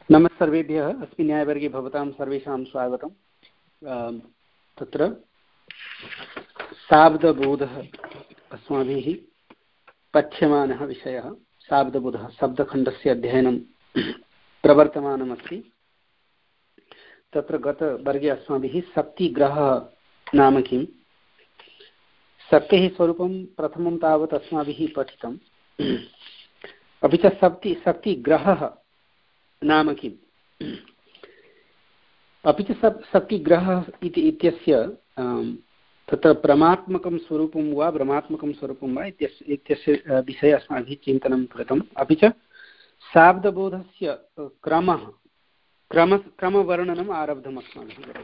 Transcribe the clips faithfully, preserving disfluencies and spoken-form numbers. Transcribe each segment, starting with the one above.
नमः सर्वेभ्यः। अस्मिन् न्यायवर्गे भवतां सर्वेषां स्वागतं। तत्र शाब्दबोधः अस्माभिः पठ्यमानः विषयः। शाब्दबोधः शब्दखण्डस्य अध्ययनं प्रवर्तमानमस्ति। तत्र गतवर्गे अस्माभिः शक्तिग्रहः नाम किं, शक्तेः स्वरूपं प्रथमं तावत् अस्माभिः पठितम्। अपि च शक्ति शक्तिग्रहः नाम किम्, अपि च शक्तिग्रहः इति इत्यस्य तत्र परमात्मकं स्वरूपं वा भ्रमात्मकं स्वरूपं वा इत्यस्य इत्यस्य विषये अस्माभिः चिन्तनं कृतम्। अपि च शाब्दबोधस्य क्रमः क्रम क्रमवर्णनम् आरब्धम् अस्माभिः।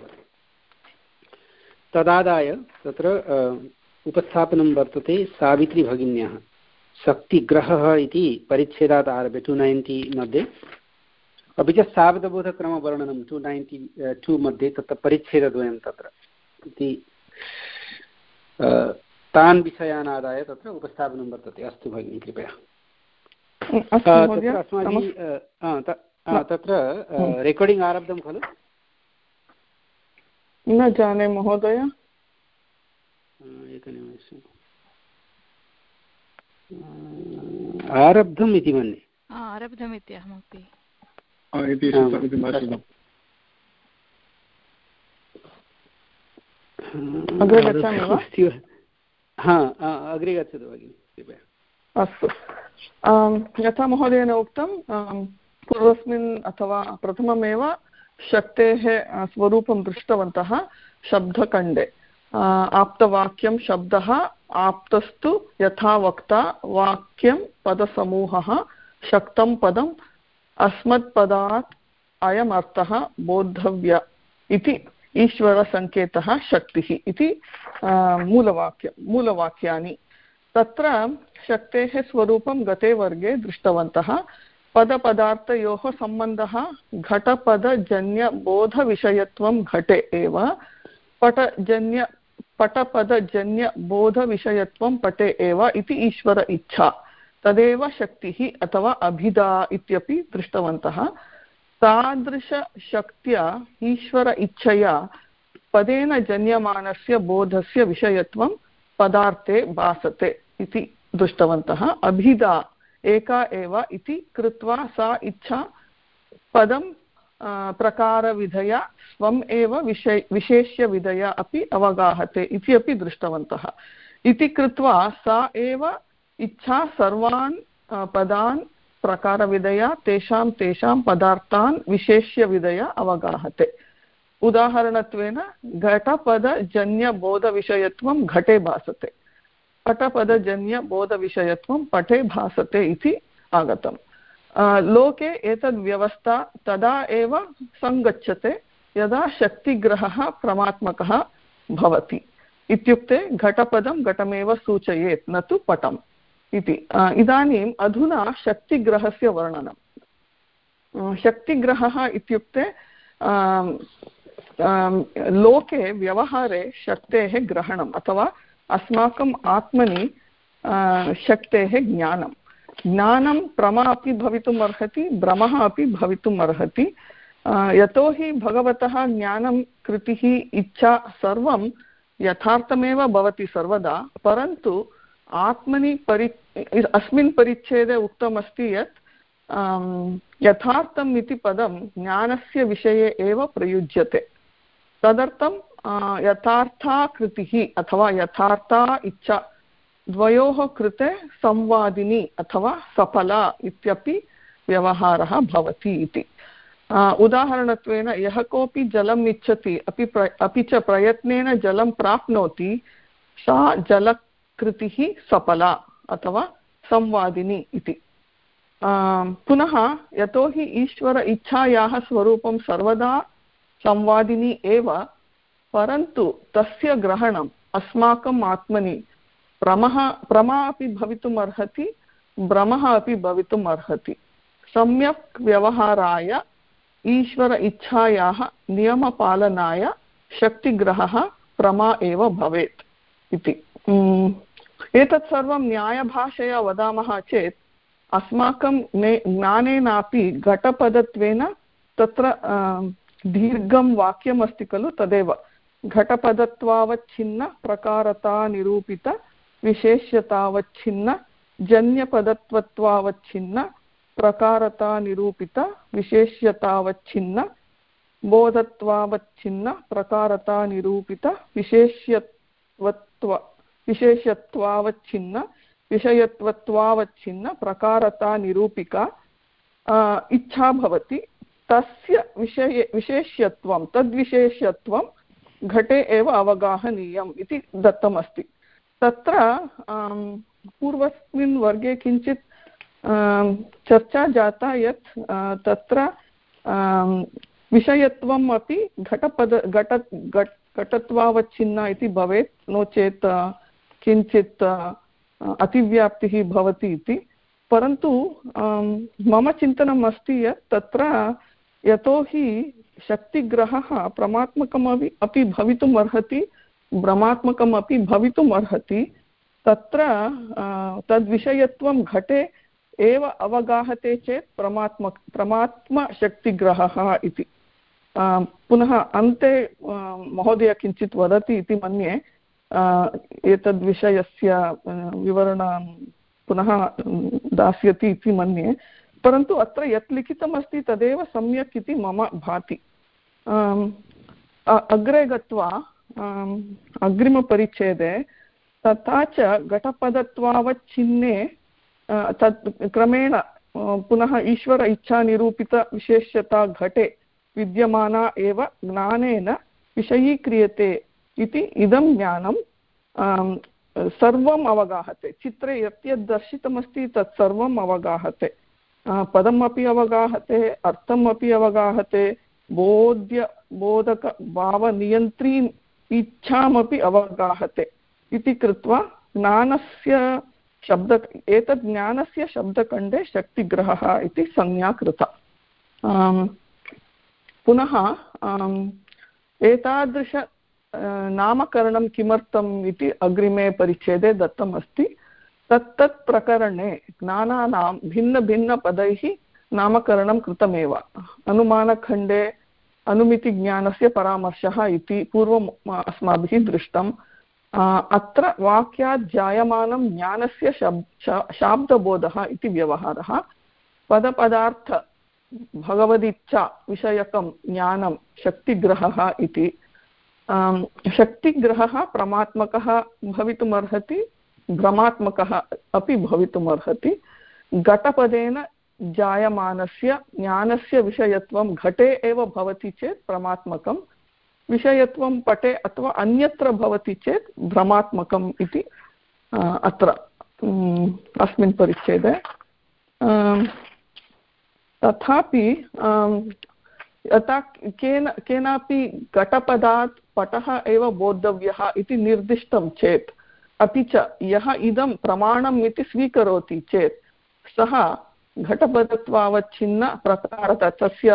तदादाय तत्र उपस्थापनं वर्तते सावित्रीभगिन्याः। शक्तिग्रहः इति परिच्छेदात् आरभ्य टु नैन्टि मध्ये, अपि च शाब्दबोधक्रमवर्णनं टु नैन्टि टु मध्ये तत्र परिच्छेदद्वयं तत्र इति तान् विषयान् आदाय तत्र उपस्थापनं वर्तते। अस्तु भगिनी, कृपया। तत्र अस्माभिः तत्र रेकार्डिङ्ग् आरब्धं खलु? न जाने महोदय। एकनिमेषम्, आरब्धम् इति मन्ये। आरब्धम् इति अहमपि अग्रे गच्छामि वा? हा, अग्रे गच्छतु भगिनि, कृपया। अस्तु। यथा महोदयेन उक्तं, पूर्वस्मिन् अथवा प्रथममेव शक्तेः स्वरूपं दृष्टवन्तः शब्दखण्डे। आप्तवाक्यं शब्दः, आप्तस्तु यथा वक्ता, वाक्यं पदसमूहः, शक्तं पदम्, अस्मत्पदात् अयम् अर्थः बोद्धव्य इति ईश्वरसङ्केतः शक्तिः इति मूलवाक्य मूलवाक्यानि। तत्र शक्तेः स्वरूपं गते वर्गे दृष्टवन्तः। पदपदार्थयोः सम्बन्धः घटपदजन्यबोधविषयत्वं घटे एव, पटजन्य पटपदजन्यबोधविषयत्वं पटे एव इति ईश्वर इच्छा, तदेव शक्तिः अथवा अभिधा इत्यपि दृष्टवन्तः। तादृशशक्त्या ईश्वर इच्छया पदेन जन्यमानस्य बोधस्य विषयत्वं पदार्थे भासते इति दृष्टवन्तः। अभिधा एका एव इति कृत्वा सा इच्छा पदं प्रकारविधया स्वम् एव विशे विशेष्यविधया अपि अवगाहते इति अपि दृष्टवन्तः। इति कृत्वा सा एव इच्छा सर्वान् पदान् प्रकारविधया तेषां तेषां पदार्थान् विशेष्यविधया अवगाहते। उदाहरणत्वेन घटपदजन्यबोधविषयत्वं घटे भासते, पटपदजन्यबोधविषयत्वं पटे भासते इति आगतम्। लोके एतद्व्यवस्था तदा एव सङ्गच्छते यदा शक्तिग्रहः परमात्मकः भवति। इत्युक्ते घटपदं घटमेव सूचयेत्, न तु पटम् इति। इदानीम् अधुना शक्तिग्रहस्य वर्णनं। शक्तिग्रहः इत्युक्ते लोके व्यवहारे शक्तेः ग्रहणम् अथवा अस्माकम् आत्मनि शक्तेः ज्ञानं। ज्ञानं प्रमा अपि भवितुम् अर्हति, भ्रमः अपि भवितुम् अर्हति। यतोहि भगवतः ज्ञानं, कृतिः, इच्छा सर्वं यथार्थमेव भवति सर्वदा, परन्तु आत्मनि परि अस्मिन् परिच्छेदे उक्तमस्ति यत् यथार्थम् इति पदं ज्ञानस्य विषये एव प्रयुज्यते। तदर्थं यथार्था कृतिः अथवा यथार्था इच्छा द्वयोः कृते संवादिनी अथवा सफला इत्यपि व्यवहारः भवति इति। उदाहरणत्वेन यः कोऽपि जलम् इच्छति अपि प्र अपि च प्रयत्नेन जलं प्राप्नोति, सा जलकृतिः सफला अथवा संवादिनी इति। पुनः यतोहि ईश्वर इच्छायाः स्वरूपं सर्वदा संवादिनी एव, परन्तु तस्य ग्रहणम् अस्माकम् आत्मनि प्रमः प्रमा अपि भवितुम् अर्हति, भ्रमः अपि भवितुम् अर्हति। सम्यक् व्यवहाराय ईश्वर इच्छायाः नियमपालनाय शक्तिग्रहः प्रमा एव भवेत् इति। एतत् सर्वं न्यायभाषया वदामः चेत् अस्माकं ज्ञानेनापि घटपदत्वेन तत्र दीर्घं वाक्यम् अस्ति खलु तदेव घटपदत्वावच्छिन्न प्रकारता निरूपित विशेष्यतावच्छिन्न जन्यपदत्वत्वावच्छिन्न प्रकारता निरूपित विशेष्यतावच्छिन्न बोधत्वावच्छिन्न प्रकारता निरूपित विशेष्यत्व विशेष्यत्वावच्छिन्न विषयत्वत्वावच्छिन्न प्रकारता निरूपिका इच्छा भवति तस्य विषये विशेष्यत्वं तद्विशेष्यत्वं घटे एव अवगाहनीयम् इति दत्तमस्ति। तत्र पूर्वस्मिन् वर्गे किञ्चित् चर्चा जाता यत् तत्र विषयत्वम् अपि घटपद घट घटत्वावच्छिन्न इति भवेत्, नो चेत् किञ्चित् अतिव्याप्तिः भवति इति। परन्तु मम चिन्तनम् अस्ति यत् तत्र यतोहि शक्तिग्रहः प्रमात्मकमपि अपि भवितुम् अर्हति भ्रमात्मकम् अपि भवितुम् अर्हति, तत्र तद्विषयत्वं घटे एव अवगाहते चेत् परमात्मक परमात्मशक्तिग्रहः इति। पुनः अन्ते महोदय किञ्चित् वदति इति मन्ये एतद्विषयस्य विवरणं पुनः दास्यति इति मन्ये, परन्तु अत्र यत् लिखितमस्ति तदेव सम्यक् इति मम भाति। अग्रे गत्वा अग्रिमपरिच्छेदे तथा च घटपदत्वावच्छिन्ने तत् क्रमेण पुनः ईश्वर इच्छानिरूपितविशेष्यता घटे विद्यमाना एव ज्ञानेन विषयीक्रियते इति इदं ज्ञानं सर्वम् अवगाहते। चित्रे यत् यत् दर्शितमस्ति तत् सर्वम् अवगाहते, पदमपि अवगाहते, अर्थम् अपि अवगाहते, बोध्य बोधकभावनियन्त्रीन् इच्छामपि अवगाहते इति कृत्वा ज्ञानस्य शब्द एतद् ज्ञानस्य शब्दखण्डे शक्तिग्रहः इति संज्ञा कृता। पुनः एतादृश नामकरणं किमर्थम् इति अग्रिमे परिच्छेदे दत्तम् अस्ति। तत्तत् प्रकरणे ज्ञानानां भिन्नभिन्नपदैः नामकरणं कृतमेव। अनुमानखण्डे अनुमितिज्ञानस्य परामर्शः इति पूर्वम् अस्माभिः दृष्टम्। अत्र वाक्यात् जायमानं ज्ञानस्य शब्द शाब्दबोधः इति व्यवहारः। पदपदार्थ भगवदिच्छा विषयकं ज्ञानं शक्तिग्रहः इति। शक्तिग्रहः परमात्मकः भवितुमर्हति भ्रमात्मकः अपि भवितुमर्हति। घटपदेन जायमानस्य ज्ञानस्य विषयत्वं घटे एव भवति चेत् परमात्मकं, विषयत्वं पटे अथवा अन्यत्र भवति चेत् भ्रमात्मकम् इति अत्र अस्मिन् परिच्छेदे। तथापि यथा केन केनापि घटपदात् पटः एव बोद्धव्यः इति निर्दिष्टं चेत्, अपि च यः इदं प्रमाणम् इति स्वीकरोति चेत् सः घटपदत्वावच्छिन्न प्रकारतः तस्य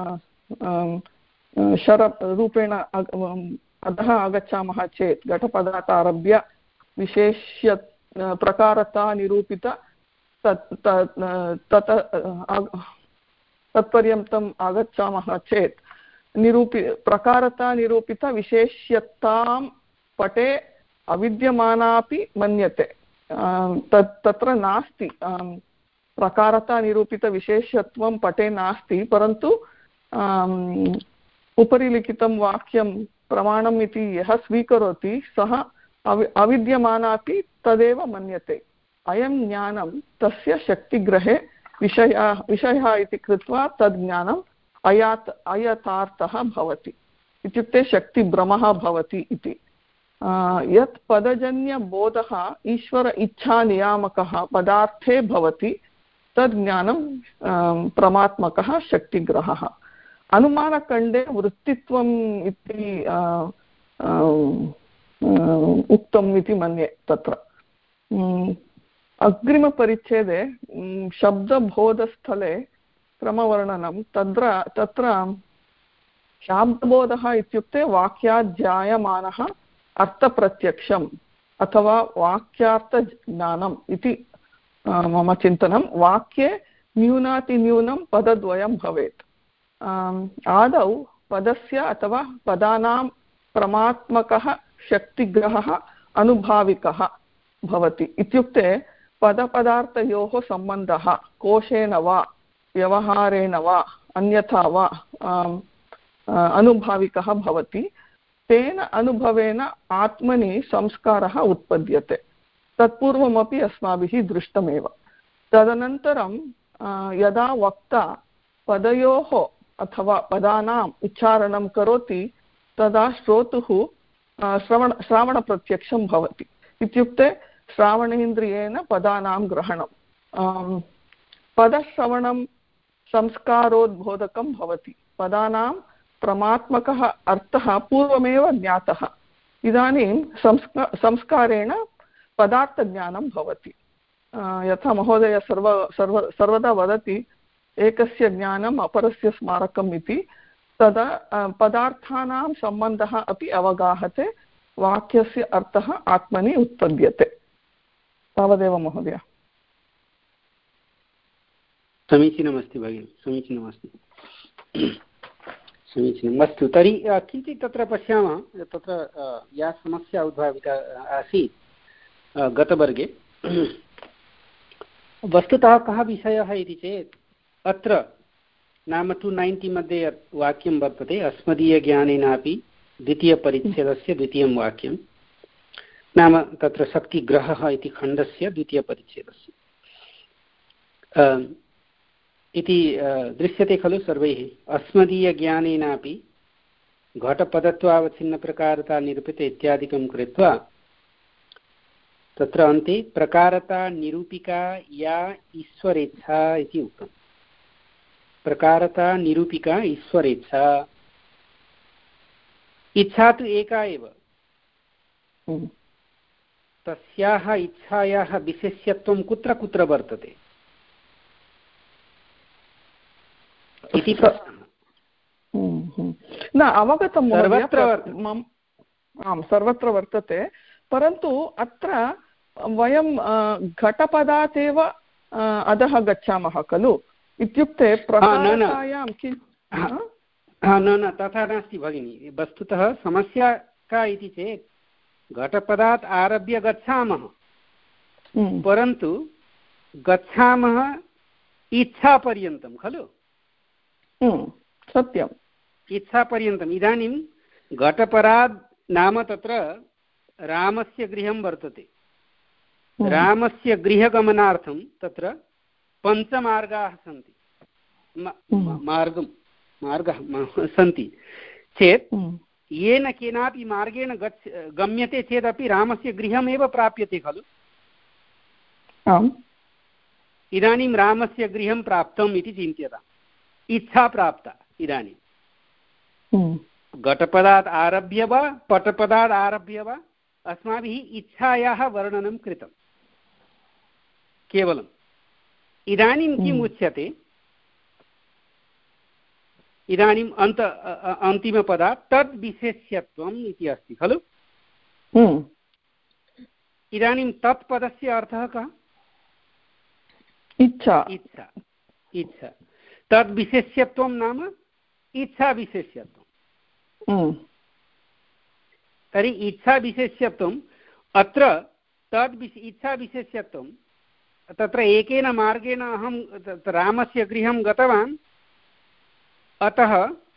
शररूपेण अधः आगच्छामः चेत् घटपदात् आरभ्य विशेष्य प्रकारता निरूपित तत् तत् तत्पर्यन्तम् आगच्छामः चेत् निरूपि प्रकारता निरूपितविशेष्यतां पटे अविद्यमानापि मन्यते। तत् तत्र नास्ति, प्रकारता निरूपितविशेष्यत्वं पटे नास्ति, परन्तु उपरि लिखितं वाक्यं प्रमाणम् इति यः स्वीकरोति सः अवि अविद्यमानापि तदेव मन्यते। अयं ज्ञानं तस्य शक्तिग्रहे विषयः विषयः इति कृत्वा तद् ज्ञानम् अयात् अयथार्थः भवति, इत्युक्ते शक्तिभ्रमः भवति इति। यत् पदजन्यबोधः ईश्वर इच्छानियामकः पदार्थे भवति तद् ज्ञानं परमात्मकः शक्तिग्रहः। अनुमानखण्डे वृत्तित्वम् इति उक्तम् इति मन्ये। तत्र अग्रिमपरिच्छेदे शब्दबोधस्थले क्रमवर्णनं। तत्र तत्र शाब्दबोधः इत्युक्ते वाक्यात् जायमानः अर्थप्रत्यक्षम् अथवा वाक्यार्थज्ञानम् इति मम चिन्तनं। वाक्ये न्यूनातिन्यूनं पदद्वयं भवेत्। आदौ पदस्य अथवा पदानां परमात्मकः शक्तिग्रहः अनुभाविकः भवति। इत्युक्ते पदपदार्थयोः सम्बन्धः कोशेन वा व्यवहारेण वा अन्यथा वा अनुभाविकः भवति। तेन अनुभवेन आत्मनि संस्कारः उत्पद्यते। तत्पूर्वमपि अस्माभिः दृष्टमेव। तदनन्तरं यदा वक्ता पदयोः अथवा पदानाम् उच्चारणं करोति तदा श्रोतुः श्रवण श्रावणप्रत्यक्षं भवति। इत्युक्ते श्रावणेन्द्रियेण पदानां ग्रहणं। पदश्रवणं संस्कारोद्बोधकं भवति। पदानां परमात्मकः अर्थः पूर्वमेव ज्ञातः। इदानीं संस्का संस्कारेण पदार्थज्ञानं भवति। यथा महोदय सर्व सर्व सर्वदा वदति एकस्य ज्ञानम् अपरस्य स्मारकम् इति। तदा पदार्थानां सम्बन्धः अपि अवगाहते, वाक्यस्य अर्थः आत्मनि उत्पद्यते। तावदेव महोदय। समीचीनमस्ति भगिनि, समीचीनमस्ति, समीचीनम्। अस्तु, तर्हि किञ्चित् तत्र पश्यामः। तत्र या समस्या उद्भाविता आसीत् गतवर्गे, वस्तुतः कः विषयः इति चेत् अत्र नाम टु नैन्टि मध्ये यत् वाक्यं वर्तते, अस्मदीयज्ञानेनापि द्वितीयपरिच्छेदस्य द्वितीयं वाक्यं, नाम तत्र शक्तिग्रहः इति खण्डस्य द्वितीयपरिच्छेदस्य इति दृश्यते खलु सर्वैः। अस्मदीयज्ञानेनापि घटपदत्वावच्छिन्नप्रकारता निरूपिते इत्यादिकं कृत्वा तत्र अन्ते प्रकारता निरूपिका या ईश्वरेच्छा इति उक्तम्। प्रकारता निरूपिका ईश्वरेच्छा। इच्छा तु एका एव। तस्याः इच्छायाः विशेष्यत्वं कुत्र कुत्र वर्तते इति प्रश्नः। न अवगतं सर्वत्र। आम्, सर्वत्र वर्तते, परन्तु अत्र वयं घटपदात् एव अधः गच्छामः खलु। इत्युक्ते प्रकारतायां किं न न तथा नास्ति भगिनि। वस्तुतः समस्या का इति चेत् घटपदात् आरभ्य गच्छामः, परन्तु गच्छामः इच्छापर्यन्तं खलु। सत्यम्, इच्छापर्यन्तम्। इदानीं घटपरात् नाम तत्र रामस्य गृहं वर्तते। रामस्य गृहगमनार्थं तत्र पञ्चमार्गाः सन्ति, मार्गं मार्गः सन्ति चेत् येन केनापि मार्गेण गच्छ गम्यते चेदपि रामस्य गृहमेव प्राप्यते खलु। इदानीं रामस्य गृहं प्राप्तम् इति चिन्त्यताम्। इच्छा प्राप्ता। इदानीं घटपदात् आरभ्य वा पटपदात् आरभ्य वा अस्माभिः इच्छायाः वर्णनं कृतं केवलम्। इदानीं किम् उच्यते, इदानीम् अन्त अन्तिमपदात् तद् विशेष्यत्वम् इति अस्ति खलु। इदानीं तत् पदस्य अर्थः कः? इच्छा। इच्छा इच्छा तद् विशेष्यत्वं नाम इच्छा विशेष्यत्वं। तर्हि इच्छा विशेष्यत्वम् अत्र तद् इच्छा विशेष्यत्वं तत्र एकेन मार्गेण अहं रामस्य गृहं गतवान्, अतः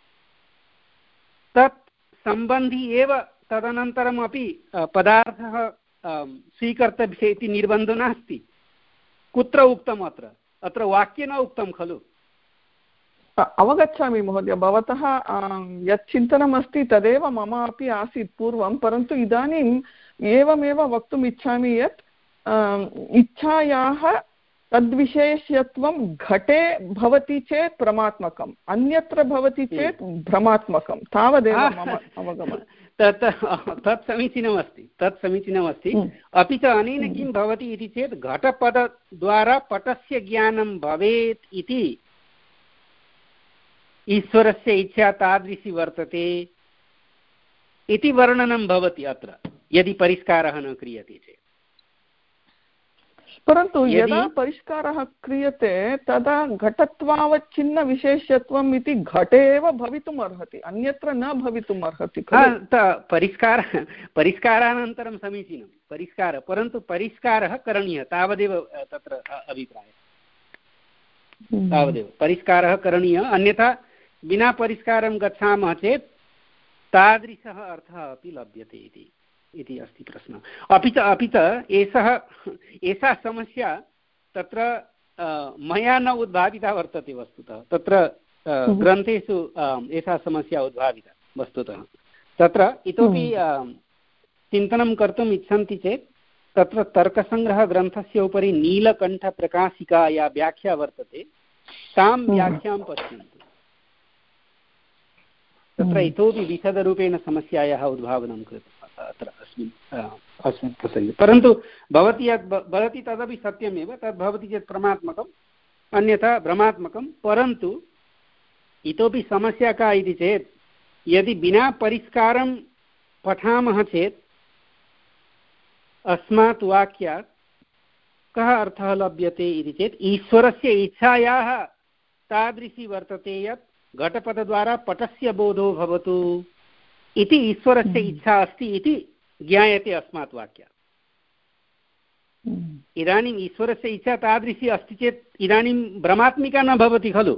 तत् सम्बन्धी एव तदनन्तरमपि पदार्थः स्वीकर्तव्यः इति निर्बन्धः नास्ति। कुत्र उक्तम्? अत्र अत्र वाक्ये न उक्तं खलु। अवगच्छामि महोदय, भवतः यत् चिन्तनम् अस्ति तदेव मम अपि आसीत् पूर्वं, परन्तु इदानीम् एवमेव वक्तुम् इच्छामि यत् इच्छायाः तद्विशेष्यत्वं घटे भवति चेत् परमात्मकम्, अन्यत्र भवति चेत् भ्रमात्मकं। तावदेव मम अवगमनं। तत् तत् समीचीनमस्ति, तत् समीचीनमस्ति। अपि च अनेन किं भवति इति चेत् घटपदद्वारा पटस्य ज्ञानं भवेत् इति ईश्वरस्य इच्छा तादृशी वर्तते इति वर्णनं भवति अत्र, यदि परिष्कारः न क्रियते चेत्। परन्तु यदा परिष्कारः क्रियते तदा घटत्वावच्छिन्नविशेष्यत्वम् इति घटे एव भवितुम् अर्हति, अन्यत्र न भवितुम् अर्हति। परिष्कार परिष्कारानन्तरं समीचीनं परिष्कारः, परन्तु परिष्कारः करणीयः तावदेव तत्र अभिप्रायः, तावदेव परिष्कारः करणीयः, अन्यथा विना परिष्कारं गच्छामः चेत् तादृशः अर्थः अपि लभ्यते इति इति अस्ति प्रश्नः। अपि च अपि च एषः एषा समस्या तत्र मया न उद्भाविता वर्तते वस्तुतः, तत्र ग्रन्थेषु एषा समस्या उद्भाविता वस्तुतः। तत्र इतोपि चिन्तनं कर्तुम् इच्छन्ति चेत् तत्र तर्कसङ्ग्रहग्रन्थस्य उपरि नीलकण्ठप्रकाशिका या व्याख्या वर्तते तां व्याख्यां पश्यन्तु। तत्र इतोपि विशदरूपेण समस्यायाः उद्भावनं कृतम् अत्र अस्मिन् अस्मिन् प्रसङ्गे। परन्तु भवती यद् वदति तदपि सत्यमेव, तद् भवति चेत् प्रमात्मकम्, अन्यथा भ्रमात्मकं। परन्तु इतोपि समस्या का इति चेत् यदि विना परिष्कारं पठामः चेत् अस्मात् वाक्यात् कः अर्थः लभ्यते इति चेत् ईश्वरस्य इच्छायाः तादृशी वर्तते यत् घटपदद्वारा पटस्य बोधो भवतु इति ईश्वरस्य इच्छा अस्ति इति ज्ञायते अस्मात् वाक्यात्। इदानीम् ईश्वरस्य इच्छा तादृशी अस्ति चेत् इदानीं भ्रमात्मिका न भवति खलु,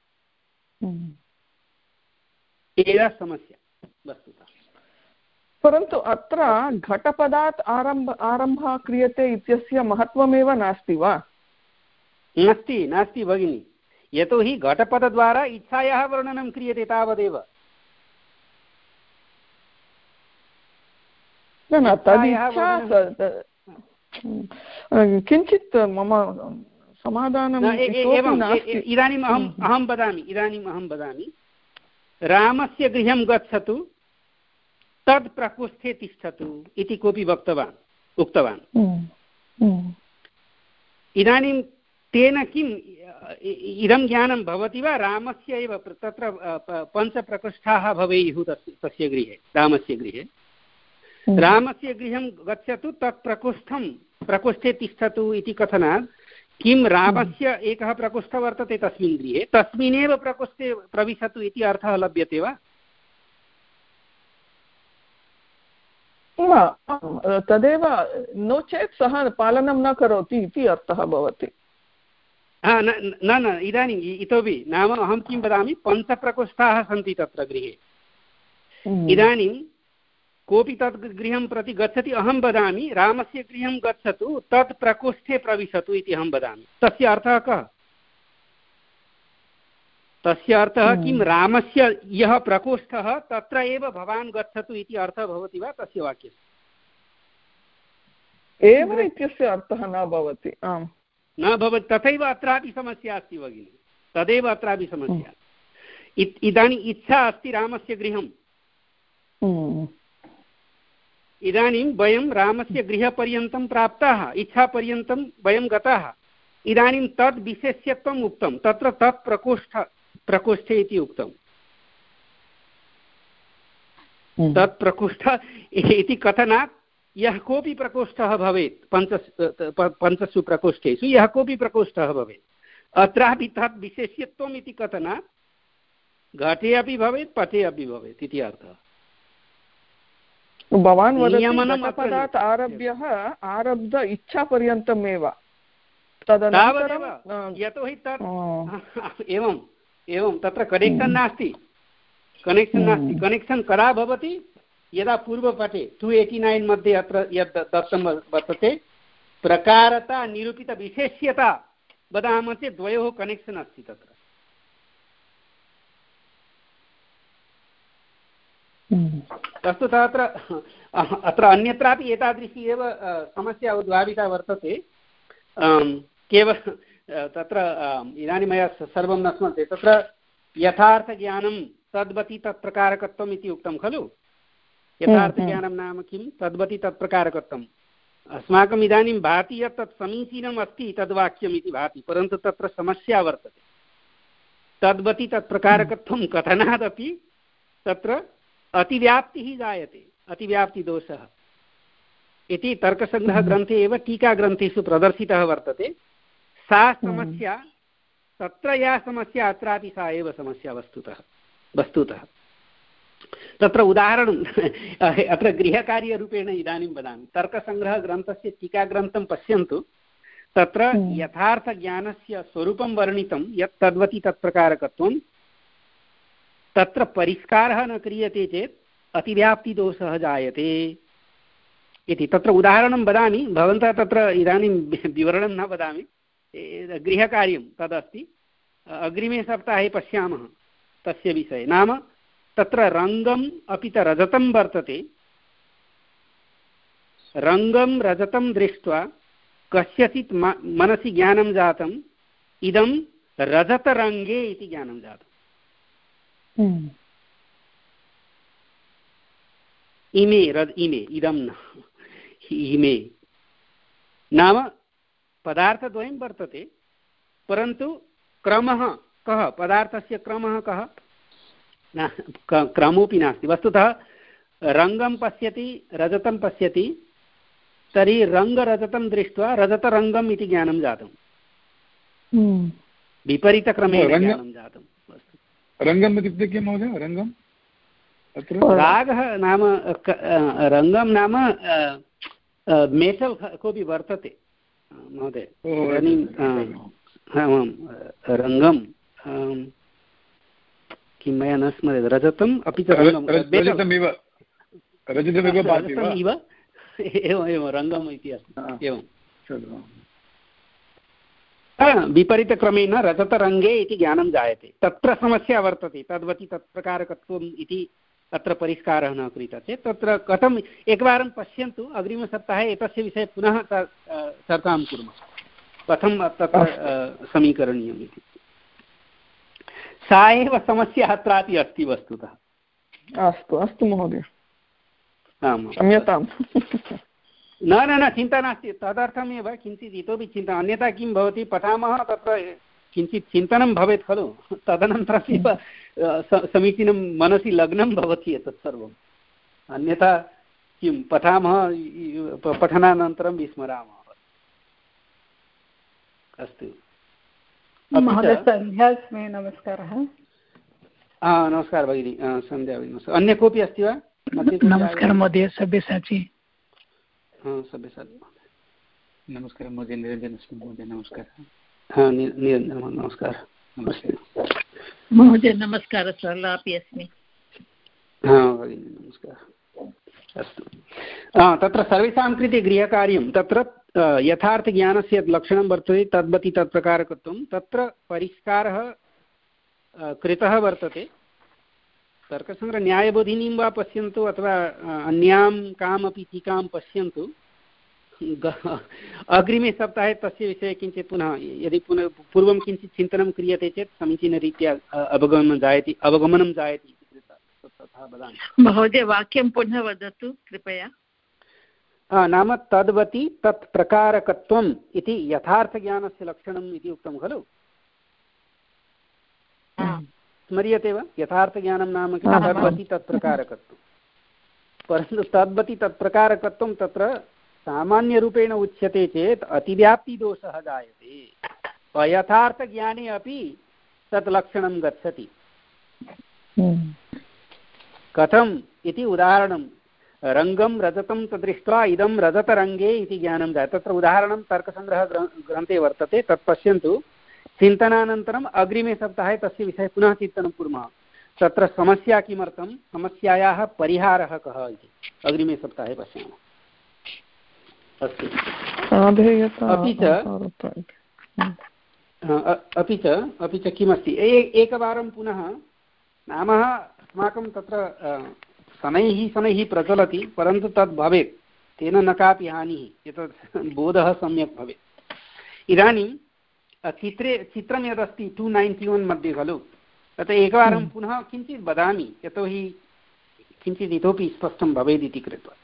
एषा समस्या वस्तुतः। परन्तु अत्र घटपदात् आरम्भ आरम्भः क्रियते इत्यस्य महत्त्वमेव नास्ति वा? नास्ति नास्ति भगिनि, यतोहि घटपदद्वारा इच्छायाः वर्णनं क्रियते तावदेव। न न तदिच्छा किञ्चित् मम समाधानम् इदानीम् अहम् अहं वदामि इदानीम् अहं वदामि रामस्य गृहं गच्छतु तद् प्रकोष्ठे तिष्ठतु इति कोऽपि वक्तवान् उक्तवान्। इदानीं तेन किम् इदं ज्ञानं भवति वा रामस्य एव तत्र पञ्चप्रकोष्ठाः भवेयुः तस्य गृहे, रामस्य गृहे। रामस्य गृहं गच्छतु तत् प्रकोष्ठं प्रकोष्ठे तिष्ठतु इति कथनात् किं रामस्य एकः प्रकोष्ठः वर्तते तस्मिन् गृहे, तस्मिन्नेव प्रकोष्ठे प्रविशतु इति अर्थः लभ्यते वा? तदेव, नो चेत् सः पालनं न करोति इति अर्थः भवति। हा न न इदानीम् इतोपि नाम अहं किं वदामि, पञ्चप्रकोष्ठाः सन्ति तत्र गृहे। इदानीं कोऽपि तद् गृहं प्रति गच्छति, अहं वदामि रामस्य गृहं गच्छतु तत् प्रकोष्ठे प्रविशतु इति अहं वदामि। तस्य अर्थः कः? तस्य अर्थः किं रामस्य यः प्रकोष्ठः तत्र एव भवान् गच्छतु इति अर्थः भवति वा तस्य वाक्यस्य? एव इत्यस्य अर्थः न भवति। आम् न भवति। तथैव अत्रापि समस्या अस्ति भगिनि, तदेव अत्रापि समस्या। इदानीम् इच्छा अस्ति रामस्य गृहं, इदानीं वयं रामस्य गृहपर्यन्तं प्राप्ताः, इच्छापर्यन्तं वयं गताः। इदानीं तद् विशेष्यत्वम् उक्तं, तत्र तत् प्रकोष्ठ प्रकोष्ठे इति उक्तं। तत् प्रकोष्ठ इति कथनात् यः कोऽपि प्रकोष्ठः भवेत्, पञ्च पञ्चसु प्रकोष्ठेषु यः कोऽपि प्रकोष्ठः भवेत्, अत्रापि तत् विशेष्यत्वम् इति कथनात् घटे अपि भवेत् पटे अपि भवेत् इति अर्थः। भवान् वदति घटपदात् आरभ्यः आरब्ध इच्छापर्यन्तमेव, तदनन्तरं यतोहि तत् एवं एवं तत्र कनेक्षन् नास्ति, कनेक्षन् नास्ति। कनेक्षन् कदा भवति? यदा पूर्वपटे टु एय्टि नैन् मध्ये अत्र यद् दत्तं वर्तते प्रकारता निरूपितविशेष्यता वदामः चेत् द्वयोः कनेक्षन् अस्ति तत्र। वस्तुतः अत्र अत्र अन्यत्रापि एतादृशी एव समस्या उद्भाविता वर्तते। केवल तत्र इदानीं मया सर्वं न स्मर्यते, तत्र यथार्थज्ञानं तद्वति तत्प्रकारकत्वम् इति उक्तं खलु। यथार्थज्ञानं नाम किं? तद्वति तत्प्रकारकत्वम्। अस्माकम् इदानीं भाति यत् तत् समीचीनम् अस्ति तद्वाक्यम् इति भाति, परन्तु तत्र समस्या वर्तते। तद्वति तत्प्रकारकत्वं कथनादपि तत्र अतिव्याप्तिः जायते, अतिव्याप्तिदोषः। इति तर्कसङ्ग्रहग्रन्थे एव टीकाग्रन्थेषु प्रदर्शितः वर्तते। सा समस्या तत्र या समस्या अत्रापि सा एव समस्या वस्तुतः वस्तुतः तत्र उदाहरणं अत्र गृहकार्यरूपेण इदानीं वदामि। तर्कसङ्ग्रहग्रन्थस्य टीकाग्रन्थं पश्यन्तु। तत्र यथार्थज्ञानस्य स्वरूपं वर्णितं यत् तद्वति तत्प्रकारकत्वं, तत्र परिष्कारः न क्रियते चेत् अतिव्याप्तिदोषः जायते इति। तत्र उदाहरणं वदामि, भवन्तः तत्र इदानीं विवरणं न वदामि, गृहकार्यं तदस्ति। अग्रिमे सप्ताहे पश्यामः तस्य विषये। नाम तत्र रङ्गम् अपि च रजतं वर्तते। रङ्गं रजतं दृष्ट्वा कस्यचित् मनसि ज्ञानं जातम्, इदं रजतरङ्गे इति ज्ञानं जातम्। इमे रज इमे इदं न इमे नाम पदार्थद्वयं वर्तते, परन्तु क्रमः कः, पदार्थस्य क्रमः कः, न क्रमोऽपि नास्ति। वस्तुतः रङ्गं पश्यति, रजतं पश्यति, तर्हि रङ्गरजतं दृष्ट्वा रजतरङ्गम् इति ज्ञानं जातं, विपरीतक्रमेण ज्ञानं जातं। रङ्गम् इत्युक्ते किं महोदय? रङ्गं रागः नाम रङ्गं नाम मेटल् कोऽपि वर्तते महोदय। इदानीं रङ्गं किं मया न स्मर्यते, रजतम् अपि च रजतमिव रजतमिव एवम् एवं रङ्गम् इति अस्ति। एवं विपरीतक्रमेण रजतरङ्गे इति ज्ञानं जायते। तत्र समस्या वर्तते, तद्वति तत्प्रकारकत्वम् इति अत्र परिष्कारः न क्रियते चेत् तत्र कथम्, एकवारं पश्यन्तु। अग्रिमसप्ताहे एतस्य विषये पुनः चर्चां कुर्मः, कथं तत्र समीकरणीयम् इति। सा एव समस्या अत्रापि अस्ति वस्तुतः। अस्तु अस्तु महोदय, आम् क्षम्यताम्। न न न चिन्ता नास्ति, तदर्थमेव किञ्चित् इतोपि चिन्ता। अन्यथा किं भवति, पठामः तत्र किञ्चित् चिन्तनं भवेत् खलु, तदनन्तरमेव समीचीनं मनसि लग्नं भवति एतत् सर्वम्। अन्यथा किं पठामः, पठनानन्तरं विस्मरामः। अस्तु महोदय, सन्ध्यास्मि, नमस्कारः। हा नमस्कारः भगिनी, सन्ध्या भगिनी। अन्य कोऽपि अस्ति वा? नमस्कारः महोदय, सब्यसाची। हा सब्यसाची। नमस्कारः महोदय, निरञ्जनस्मि महोदय। नमस्कारः। हा निरञ्जन नमस्कारः। महोदय नमस्कारः, सरलापि अस्मि। हा भगिनी नमस्कारः। अस्तु, तत्र सर्वेषां कृते गृहकार्यं, तत्र यथार्थज्ञानस्य यत् लक्षणं वर्तते तद्वति तत्प्रकारकत्वं, तत्र परिष्कारः कृतः वर्तते। तर्कसङ्ग्रहन्यायबोधिनीं वा पश्यन्तु अथवा अन्यां कामपि टीकां पश्यन्तु। अग्रिमे सप्ताहे तस्य विषये किञ्चित् पुनः, यदि पुनः पूर्वं किञ्चित् चिन्तनं क्रियते चेत् समीचीनरीत्या अवगमनं जायते अवगमनं जायते इति कृत्वा तथा वदामि। महोदय, वाक्यं पुनः वदतु कृपया। नाम तद्वति तत् प्रकारकत्वम् इति यथार्थज्ञानस्य लक्षणम् इति उक्तं खलु, स्मर्यते वा? यथार्थज्ञानं नाम किं? तद्वति तत्प्रकारकत्वं। परन्तु तद्वति तत्प्रकारकत्वं तत्र सामान्यरूपेण उच्यते चेत् अतिव्याप्तिदोषः जायते, अयथार्थज्ञाने अपि तत् लक्षणं गच्छति। कथम् इति उदाहरणं, रङ्गं रजतं तदृष्ट्वा इदं रजतरङ्गे इति ज्ञानं जायते। तत्र उदाहरणं तर्कसङ्ग्रहग्रन्थे वर्तते, तत् पश्यन्तु। चिन्तनानन्तरम् अग्रिमे सप्ताहे तस्य विषये पुनः चिन्तनं कुर्मः। तत्र समस्या किमर्थं, समस्यायाः परिहारः कः इति अग्रिमे सप्ताहे पश्यामः। अस्तु, अपि च अपि च अपि च किमस्ति, एकवारं पुनः नाम अस्माकं तत्र शनैः शनैः प्रचलति, परन्तु तद् भवेत्, तेन न कापि हानिः, एतत् बोधः सम्यक् भवेत्। इदानीं चित्रे चित्रं यदस्ति टु नैन्टि वन् मध्ये खलु, तत् एकवारं पुनः किञ्चित् वदामि, यतोहि किञ्चित् इतोपि स्पष्टं भवेत् इति कृत्वा।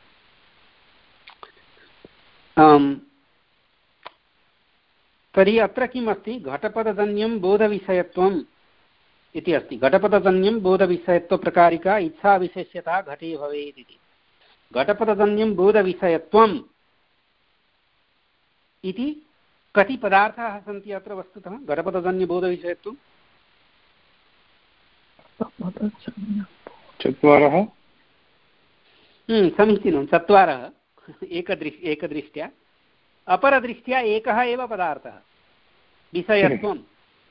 तर्हि अत्र किम् अस्ति, घटपदजन्यं बोधविषयत्वम् इति अस्ति। घटपदजन्यं बोधविषयत्वप्रकारिका इच्छाविशेष्यता घटे भवेत् इति। घटपदजन्यं बोधविषयत्वम् इति कति पदार्थाः सन्ति अत्र वस्तुतः घटपदजन्यबोधविषयत्वं? चत्वारः। समीचीनं, चत्वारः एकदृश् एकदृष्ट्या। अपरदृष्ट्या एकः एव पदार्थः विषयत्वम्।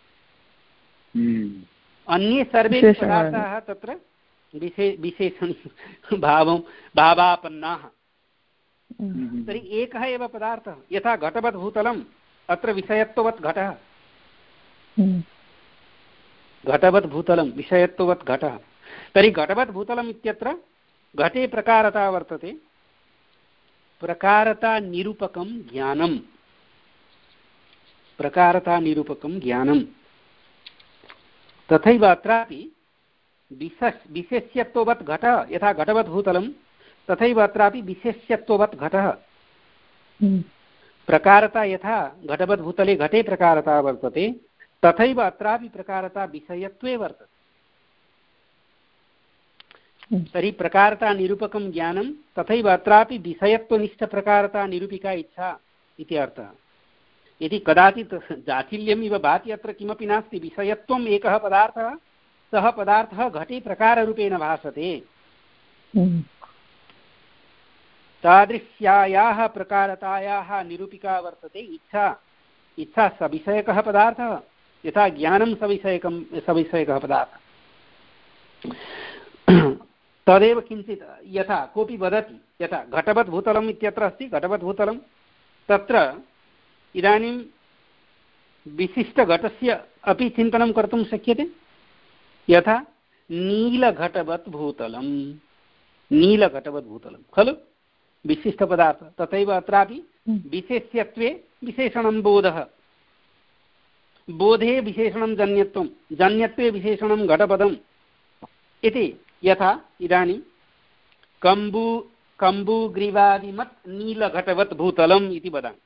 अन्ये सर्वे पदार्थाः तत्र विशे विशेषण भावं भावापन्नाः। तर्हि एकः एव पदार्थः, यथा घटवत् भूतलम्, अत्र विषयत्ववत् घटः। घटवत् भूतलं विषयत्ववत् घटः। तर्हि घटवत् भूतलम् इत्यत्र घटे प्रकारता वर्तते, प्रकारता निरूपकं ज्ञानं, प्रकारता निरूपकं ज्ञानं। तथैव अत्रापि विशेष विशेष्यत्ववत् घटः, यथा घटवत् भूतलं तथैव अत्रापि विशेष्यत्ववत् घटः। प्रकारता यथा घटवत् भूतले घटे प्रकारता वर्तते, तथैव अत्रापि प्रकारता विषयत्वे वर्तते। तर्हि प्रकारता निरूपकं ज्ञानं, तथैव अत्रापि विषयत्वनिष्ठप्रकारता निरूपिका इच्छा इति अर्थः। यदि कदाचित् जाथिल्यम् इव भाति, अत्र किमपि नास्ति, विषयत्वम् एकः पदार्थः, सः पदार्थः घटे प्रकाररूपेण भासते। तादृश्यायाः प्रकारतायाः निरूपिका वर्तते इच्छा। इच्छा सविषयकः पदार्थः, यथा ज्ञानं सविषयकं सविषयकः पदार्थः। तदेव किञ्चित् यथा कोऽपि वदति, यथा घटवत् भूतलम् इत्यत्र अस्ति, घटवत् भूतलं, तत्र इदानीं विशिष्टघटस्य अपि चिन्तनं कर्तुं शक्यते। यथा नीलघटवत् भूतलं, नीलघटवत् भूतलं खलु विशिष्टपदार्थः, तथैव अत्रापि विशेष्यत्वे विशेषणं बोधः, बोधे विशेषणं जन्यत्वं, जन्यत्वे विशेषणं घटपदम् इति। यथा इदानीं कम्बू कम्बूग्रीवादिमत् नीलघटवत् भूतलम् इति वदामि।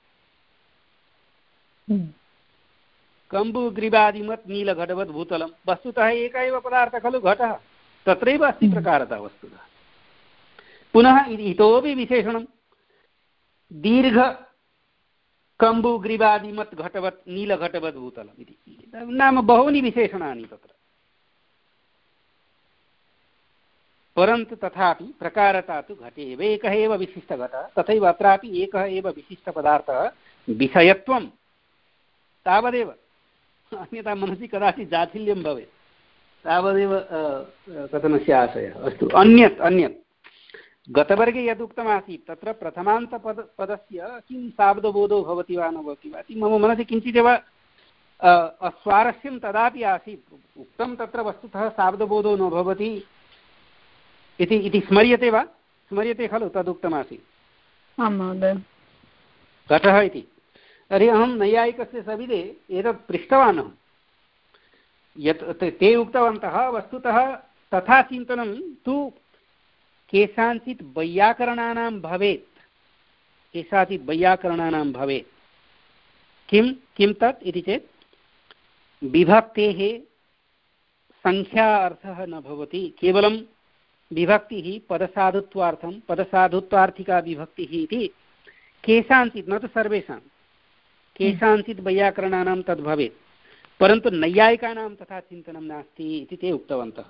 कम्बूग्रीवादिमत् नीलघटवत् भूतलं, वस्तुतः एक एव पदार्थः खलु घटः, तत्रैव अस्ति प्रकारता वस्तुतः। पुनः इतोपि विशेषणं दीर्घ कम्बूग्रीवादिमत् घटवत् नीलघटवत् भूतलम् इति, नाम बहूनि विशेषणानि तत्र। परन्तु तथापि प्रकारता तु घटे एव एकः एव विशिष्टघटः, तथैव अत्रापि एकः एव विशिष्टपदार्थः विषयत्वं, तावदेव। अन्यथा मनसि कदाचित् जाथिल्यं भवेत्, तावदेव कथनस्य आशयः। अस्तु, अन्यत् अन्यत् गतवर्गे यदुक्तमासीत् तत्र प्रथमान्तपद पदस्य किं शाब्दबोधो भवति वा न भवति वा इति मम मनसि किञ्चिदेव अस्वारस्यं तदापि आसीत्। उक्तं तत्र वस्तुतः शाब्दबोधो न भवति इति इति स्मर्यते वा? स्मर्यते खलु तदुक्तमासीत्। आं महोदय। घटः इति। तर्हि अहं नैयायिकस्य सविधे एतत् पृष्टवान् अहं, यत् ते उक्तवन्तः वस्तुतः तथा चिन्तनं तु केषाञ्चित् वैयाकरणानां भवेत्, केषाञ्चित् वैयाकरणानां भवेत्। किं किं तत् इति चेत् विभक्तेः संख्या अर्थः न भवति, केवलं विभक्तिः पदसाधुत्वार्थं, पदसाधुत्वार्थिका विभक्तिः इति केषाञ्चित्, न तु सर्वेषां, केषाञ्चित् वैयाकरणानां तद् भवेत्। परन्तु नैयायिकानां तथा चिन्तनं नास्ति इति ते उक्तवन्तः।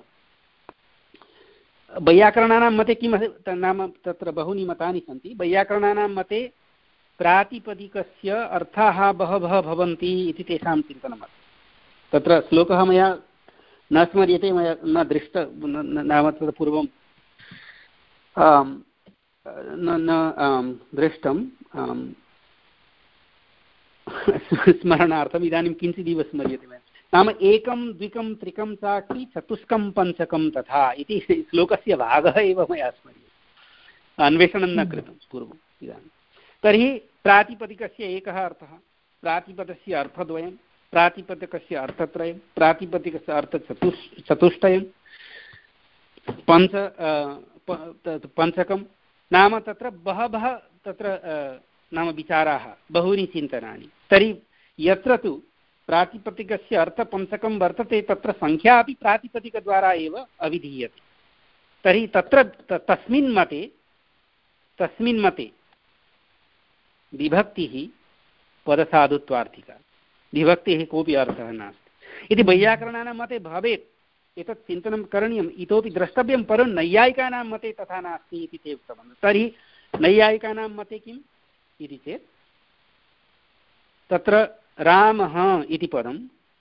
वैयाकरणानां मते किं नाम तत्र बहूनि मतानि सन्ति। वैयाकरणानां मते प्रातिपदिकस्य अर्थाः बहवः भवन्ति इति तेषां चिन्तनमस्ति। तत्र श्लोकः मया न स्मर्यते, मया न दृष्ट, नाम तत्र पूर्वं न न दृष्टं स्मरणार्थम् इदानीं किञ्चिदिव स्मर्यते मया। नाम एकं द्विकं त्रिकं चाकि चतुष्कं पञ्चकं तथा इति श्लोकस्य भागः एव मया स्मर्यते, अन्वेषणं न कृतं पूर्वम् इदानीं। तर्हि प्रातिपदिकस्य एकः अर्थः, प्रातिपदस्य अर्थद्वयं, प्रातिपदिकस्य अर्थत्रयं, प्रातिपदिकस्य अर्थचतुष् चतुष्टयं, पञ्च पञ्चकं, नाम तत्र बहवः तत्र नाम विचाराः, बहूनि चिन्तनानि। तर्हि यत्र तु प्रातिपदिकस्य अर्थपञ्चकं वर्तते तत्र संख्या अपि प्रातिपदिकद्वारा एव अविधीयते। तर्हि तत्र तस्मिन् मते तस्मिन् मते विभक्तिः पदसाधुत्वार्थिका, विभक्तेः कोऽपि अर्थः नास्ति इति वैयाकरणानां मते भवेत्। एतत् चिन्तनं करणीयम्, इतोपि द्रष्टव्यं, परं नैयायिकानां मते तथा नास्ति इति ते उक्तवन्तः। तर्हि नैयायिकानां मते किम् इति चेत् तत्र रामः इति पदं,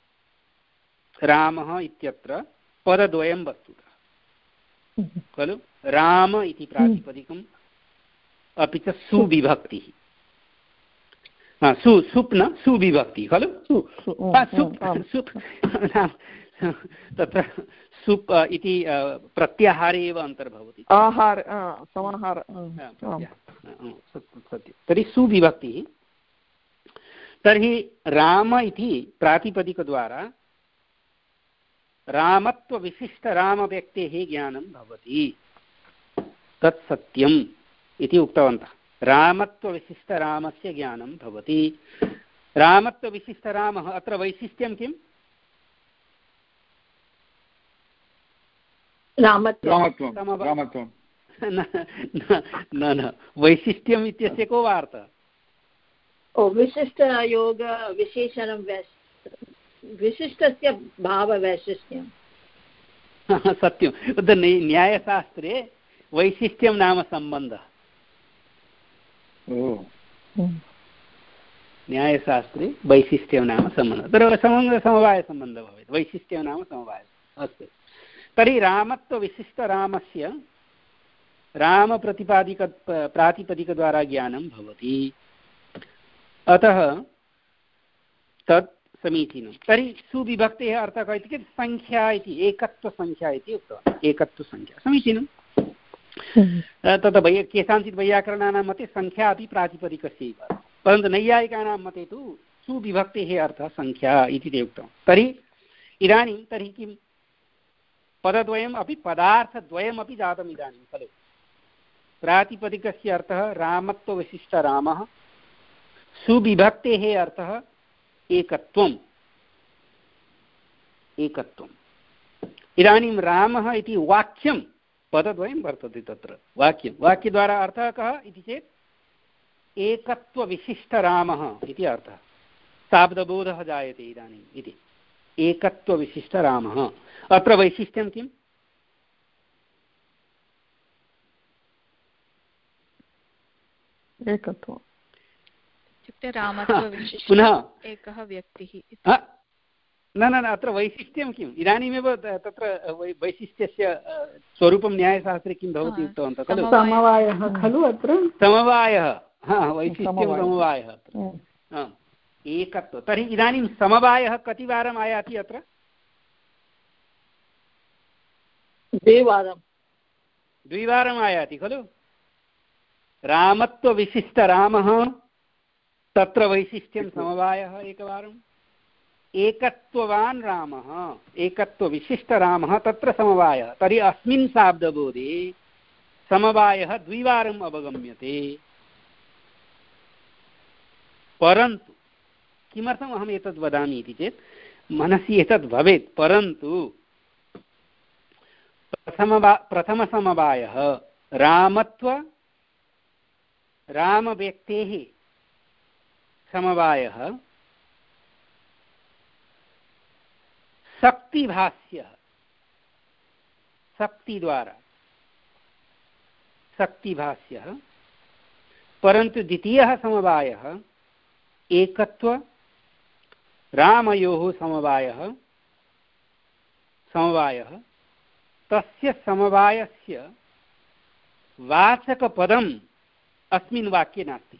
रामः इत्यत्र पदद्वयं वस्तुतः खलु, राम इति प्रातिपदिकम् अपि च सुविभक्तिः, सु सुप् न सुविभक्तिः खलु, सुप् तत्र सुप् इति प्रत्याहारे एव अन्तर्भवति, आहार समाहार सत्यं। तर्हि सुविभक्तिः। तर्हि राम इति प्रातिपदिकद्वारा रामत्वविशिष्टरामव्यक्तेः ज्ञानं भवति, तत् सत्यम् इति उक्तवन्तः। रामत्वविशिष्टरामस्य ज्ञानं भवति। रामत्वविशिष्टरामः, अत्र वैशिष्ट्यं किम्? रामत्वं न न वैशिष्ट्यम् इत्यस्य को वार्ता? ओ विशिष्टयोग विशेषणं विशिष्टस्य भाववैशिष्ट्यं। सत्यं, न्यायशास्त्रे वैशिष्ट्यं नाम सम्बन्धः। न्यायशास्त्रे वैशिष्ट्यं नाम सम्बन्धः, तत्र समवायसम्बन्धः भवेत्, वैशिष्ट्यं नाम समवायः। अस्तु, तर्हि रामत्वविशिष्टरामस्य रामप्रतिपादिक प्रातिपदिकद्वारा ज्ञानं भवति, अतः तत् समीचीनं। तर्हि सुविभक्तेः अर्थः कः इति चेत् संख्या इति, एकत्वसंख्या इति उक्तवान्, एकत्वसंख्या, समीचीनं। तत् वै केषाञ्चित् वैयाकरणानां मते संख्या अपि प्रातिपदिकस्यैव, परन्तु नैयायिकानां मते तु सुविभक्तेः अर्थः संख्या इति ते उक्तवान्। तर्हि इदानीं तर्हि किं पदद्वयम् अपि पदार्थद्वयमपि जातम् इदानीं खलु। प्रातिपदिकस्य अर्थः रामत्वविशिष्टरामः, सुविभक्तेः अर्थः एकत्वम्, एकत्वम्। इदानीं रामः इति वाक्यं पदद्वयं वर्तते, तत्र वाक्यं, वाक्यद्वारा अर्थः कः इति चेत् एकत्वविशिष्टरामः इति अर्थः, शाब्दबोधः जायते इदानीम् इति, एकत्वविशिष्टरामः। अत्र वैशिष्ट्यं किम्? एकत्वम् इत्युक्ते रामत्वविशिष्ट पुनः एकः व्यक्तिः। न न न अत्र वैशिष्ट्यं किम्? इदानीमेव तत्र वैशिष्ट्यस्य स्वरूपं न्यायशास्त्रे किं भवति उक्तवन्तः खलु, समवायः खलु, अत्र समवायः, हा वैशिष्ट्यं समवायः अत्र एकत्व। तर्हि इदानीं समवायः कतिवारम् आयाति अत्र? द्विवारं द्विवारम् आयाति खलु। रामत्वविशिष्टरामः, तत्र वैशिष्ट्यं समवायः एकवारम्, एकत्ववान् रामः, एकत्वविशिष्टरामः, तत्र समवायः। तर्हि अस्मिन् शाब्दबोधे समवायः द्विवारम् अवगम्यते। परन्तु किमर्थम् अहम् एतद् वदामि इति चेत् मनसि एतद् भवेत्, परन्तु प्रथमवा प्रथमसमवायः रामत्व रामव्यक्तेः समवायः शक्तिभाष्यः, शक्तिद्वारा शक्तिभाष्यः, परन्तु द्वितीयः समवायः एकत्व रामयोः समवायः समवायः तस्य समवायस्य वाचकपदम् अस्मिन् वाक्ये नास्ति।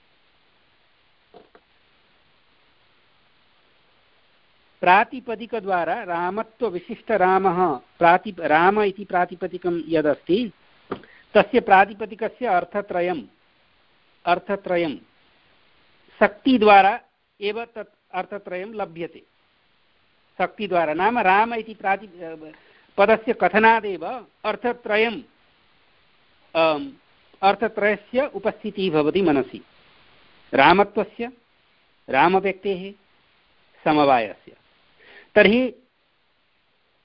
प्रातिपदिकद्वारा रामत्वविशिष्टरामः प्राति राम इति प्रातिपदिकं यदस्ति तस्य प्रातिपदिकस्य अर्थत्रयम् अर्थत्रयं शक्तिद्वारा एव तत् अर्थत्रयं लभ्यते। शक्तिद्वारा नाम राम इति प्राति पदस्य कथनादेव अर्थत्रयं अर्थत्रयस्य उपस्थितिः भवति मनसि, रामत्वस्य रामव्यक्तेः समवायस्य। तर्हि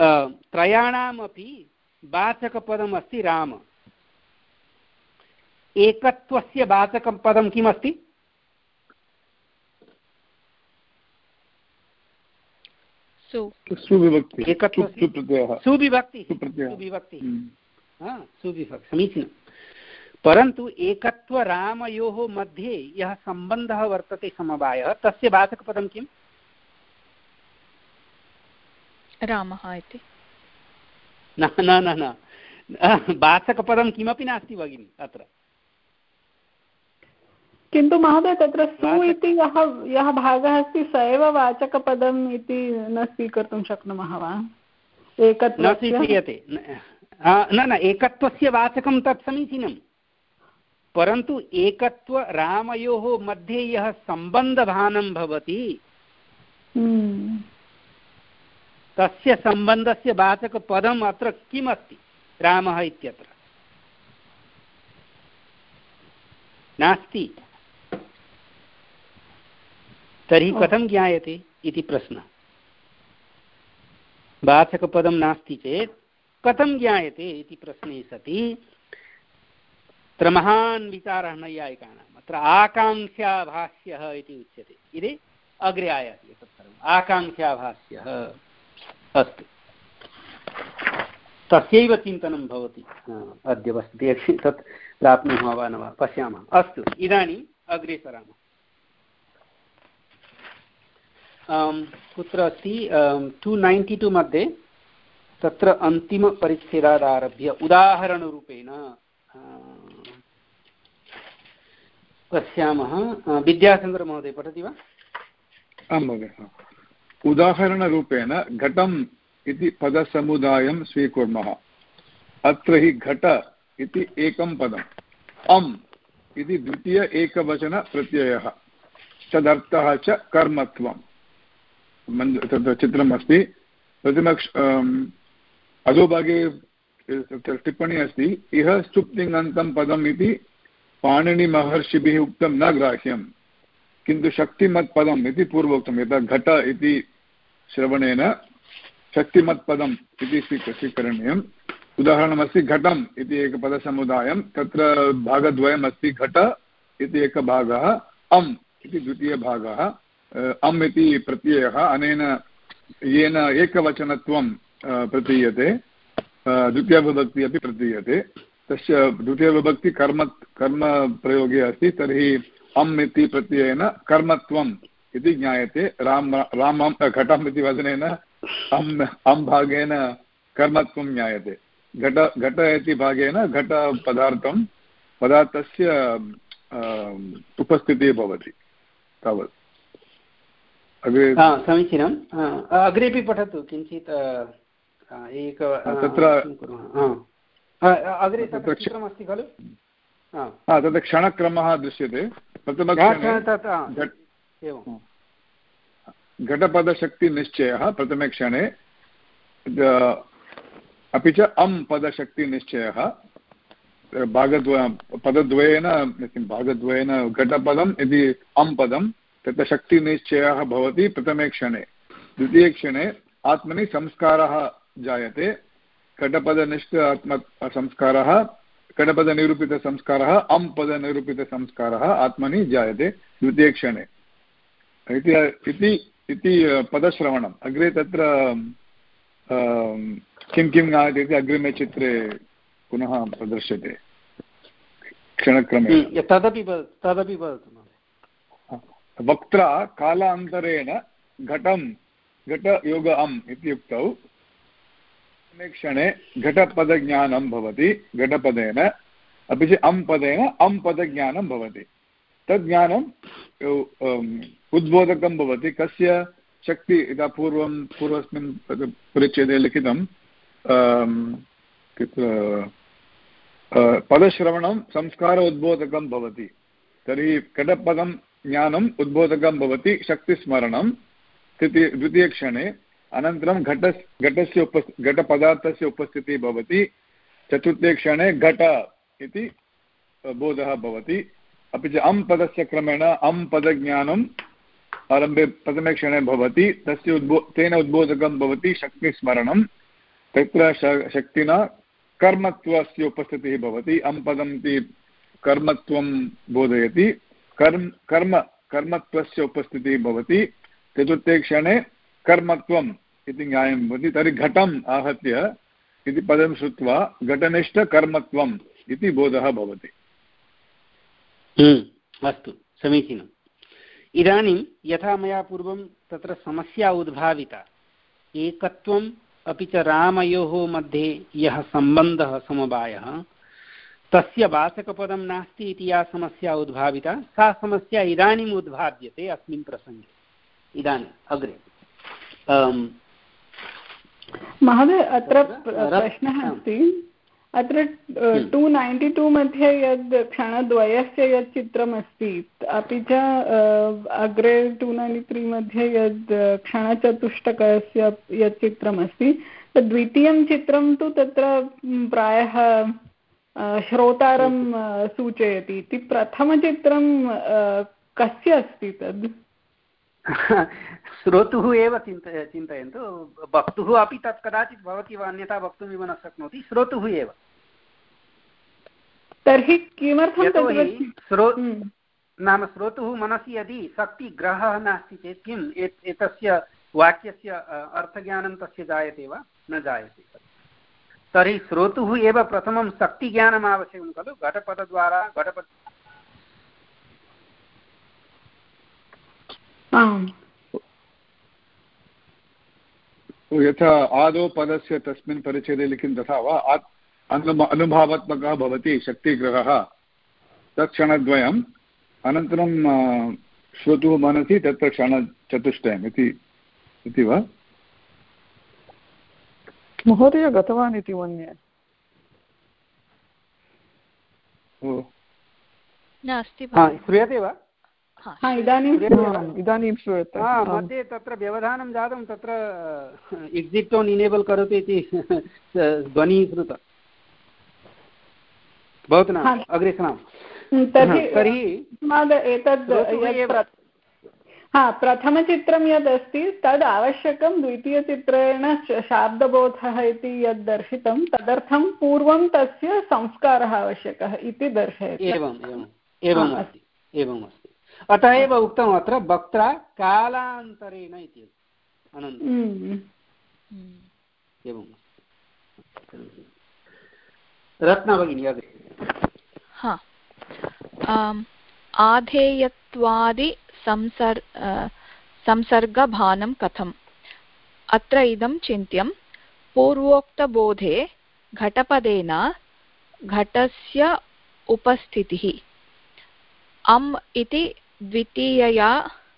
त्रयाणामपि वाचकपदम् अस्ति राम। एकत्वस्य वाचकं पदं किमस्ति? सुविभक्ति सुविभक्ति सुविभक्ति सुविभक्ति समीचीनं। परन्तु एकत्वरामयोः मध्ये यः सम्बन्धः वर्तते समवायः तस्य वाचकपदं किम्? रामः इति। न न न न वाचकपदं किमपि नास्ति भगिनि अत्र। किन्तु महोदय तत्र सु इति यः यः भागः अस्ति स एव वाचकपदम् इति न स्वीकर्तुं शक्नुमः वा? एकत्वस्य न स्वीक्रियते। न न एकत्वस्य वाचकं तत् समीचीनं, परन्तु एकत्व रामयोः मध्ये यः सम्बन्धभानं भवति तस्य सम्बन्धस्य वाचकपदम् अत्र किमस्ति? रामः इत्यत्र नास्ति। तर्हि कथं ज्ञायते इति प्रश्नः। वाचकपदं नास्ति चेत् कथं ज्ञायते इति प्रश्ने सति अत्र महान् विचारः नैयायिकानाम्। अत्र आकाङ्क्षाभाष्यः इति उच्यते। इति अग्रे आयाति एतत् सर्वम्। आकाङ्क्षाभाष्यः अस्तु, तस्यैव चिन्तनं भवति अद्य वस्तुतः। तत् प्राप्नुमः वा न वा पश्यामः। अस्तु, इदानीम् अग्रे सरामः। कुत्र अस्ति? टु नैन्टि टु मध्ये तत्र अन्तिमपरिच्छेदादारभ्य उदाहरणरूपेण पश्यामः। विद्याचन्द्रमहोदय पठति वा? आं महोदय। उदाहरणरूपेण घटम् इति पदसमुदायं स्वीकुर्मः। अत्र हि घट इति एकं पदम्, अम् इति द्वितीय एकवचनप्रत्ययः, तदर्थः च कर्मत्वम्। तत्र चित्रम् अस्ति। प्रतिमक्ष अधोभागे टिप्पणी अस्ति, इह स्तुप्तिङन्तं पदम् इति पाणिनिमहर्षिभिः उक्तं न ग्राह्यं, किन्तु शक्तिमत्पदम् इति पूर्वोक्तं। यथा घट इति श्रवणेन शक्तिमत्पदम् इति स्वीकरणीयम्। उदाहरणमस्ति घटम् इति एकपदसमुदायं, तत्र भागद्वयम् अस्ति। घट इति एकः भागः, अम् इति द्वितीयभागः। अम् इति प्रत्ययः अनेन येन एकवचनत्वं प्रतीयते, द्वितीयविभक्ति अपि प्रतीयते। तस्य द्वितीयविभक्ति कर्म कर्मप्रयोगे अस्ति। तर्हि अम् इति प्रत्ययेन कर्मत्वम् इति ज्ञायते। राम रामं घटम् इति वचनेन अम् अम् भागेन कर्मत्वं ज्ञायते। घट घट इति भागेन घटपदार्थं पदार्थस्य उपस्थितिः भवति। तावत्। अग्रे समीचीनम्। अग्रेपि पठतु किञ्चित्। एक तत्र अग्रे तत्र चित्रमस्ति खलु? तत्र क्षणक्रमः दृश्यते। प्रथमक्षणे घटपदशक्तिनिश्चयः प्रथमे क्षणे, अपि च अम् पदशक्तिनिश्चयः भागद्वय पदद्वयेन भागद्वयेन घटपदम् इति अम् पदं, तत्र शक्तिनिश्चयः भवति प्रथमे क्षणे। द्वितीयक्षणे आत्मनि संस्कारः जायते। घटपदनिष्ठ आत्म संस्कारः, घटपदनिरूपितसंस्कारः, अम् पदनिरूपितसंस्कारः आत्मनि जायते द्वितीयक्षणे इति पदश्रवणम्। अग्रे तत्र किं किं ज्ञायते इति अग्रिमे चित्रे पुनः प्रदर्श्यते क्षणक्रमेण। तदपि तदपि वदतु। वक्त्रा कालान्तरेण घटं घटयोग अम् इत्युक्तौ क्षणे घटपदज्ञानं भवति घटपदेन, अपि च अम् पदेन अम् पदज्ञानं भवति। तज्ज्ञानम् उद्बोधकं भवति। कस्य शक्ति? इतः पूर्वं पूर्वस्मिन् परिच्छेदे लिखितं पदश्रवणं संस्कार उद्बोधकं भवति। तर्हि घटपदं ज्ञानम् उद्बोधकं भवति शक्तिस्मरणं तृतीय द्वितीयक्षणे। अनन्तरं घट घटस्य उपस् घटपदार्थस्य उपस्थितिः भवति। चतुर्थे क्षणे घट इति बोधः भवति। अपि च अम् पदस्य क्रमेण अम् पदज्ञानम् आरम्भे प्रथमे क्षणे भवति। तस्य उद्बो तेन उद्बोधकं भवति शक्तिस्मरणं। तत्र शक्तिना कर्मत्वस्य उपस्थितिः भवति। अम् पदम् इति कर्मत्वं बोधयति, कर्म कर्म कर्मत्वस्य उपस्थितिः भवति, चतुर्थे क्षणे कर्मत्वम् इति न्यायं भवति। तर्हि घटम् आहत्य इति पदं श्रुत्वा घटनिष्ठकर्मत्वम् इति बोधः भवति। अस्तु, समीचीनम्। इदानीं यथा मया पूर्वं तत्र समस्या उद्भाविता, एकत्वम् अपि च रामयोः मध्ये यः सम्बन्धः समवायः तस्य वाचकपदं नास्ति इति या समस्या उद्भाविता, सा समस्या इदानीम् उद्भाव्यते अस्मिन् प्रसङ्गे। इदानीम् अग्रे महोदय, अत्र प्रश्नः अस्ति। अत्र टु नैन्टि टु मध्ये यद् क्षणद्वयस्य यत् चित्रमस्ति, अपि च अग्रे टु नैन्टि त्री मध्ये यद् क्षणचतुष्टकस्य यत् चित्रमस्ति, तद् द्वितीयं चित्रं तु तत्र प्रायः श्रोतारं सूचयति इति। प्रथमचित्रं कस्य अस्ति तद्? श्रोतुः एव चिन्त चिन्तयन्तु, वक्तुः अपि तत् कदाचित् भवति वा अन्यथा वक्तुमिव न शक्नोति, श्रोतुः एव। तर्हि किमर्थं श्रो नाम श्रोतुः मनसि यदि शक्तिग्रहः नास्ति चेत् किम् एतस्य वाक्यस्य अर्थज्ञानं तस्य जायते वा? न जायते। तर्हि श्रोतुः एव प्रथमं शक्तिज्ञानम् आवश्यकं खलु, घटपदद्वारा घटपद यथा आदौ पदस्य तस्मिन् परिच्छेदे लिखितं तथा वा अनुभावात्मकः भवति शक्तिग्रहः तत्क्षणद्वयम्, अनन्तरं श्रोतुः मनसि तत्र क्षणचतुष्टयम् इति वा? महोदय गतवान् इति मन्ये। नास्ति, श्रूयते वा? इदानीं इदानीं श्रूयते। मध्ये तत्र व्यवधानं जातं, तत्र एक्सिट् टोन् इनेबल् करोतु इति ध्वनिः श्रुतः। भवतु न, अग्रे शृणामः। तर्हि एतद् हा प्रथमचित्रं यदस्ति तद् आवश्यकं, द्वितीयचित्रेण शाब्दबोधः इति यद् दर्शितं तदर्थं पूर्वं तस्य संस्कारः आवश्यकः इति दर्शयति। एवम् एवम् एवम् अस्ति एवम् अस्ति अतः एव उक्तम् अत्र वक्त्रा कालान्तरेण इति। अनन्तरम् एवम् रत्ना भगिनी अग्रे। हा, आधेयत्वादि संसर् संसर्गभानं कथम्? अत्र इदं चिन्त्यं पूर्वोक्तबोधे घटपदेन घटस्य उपस्थितिः अम् इति द्वितीयया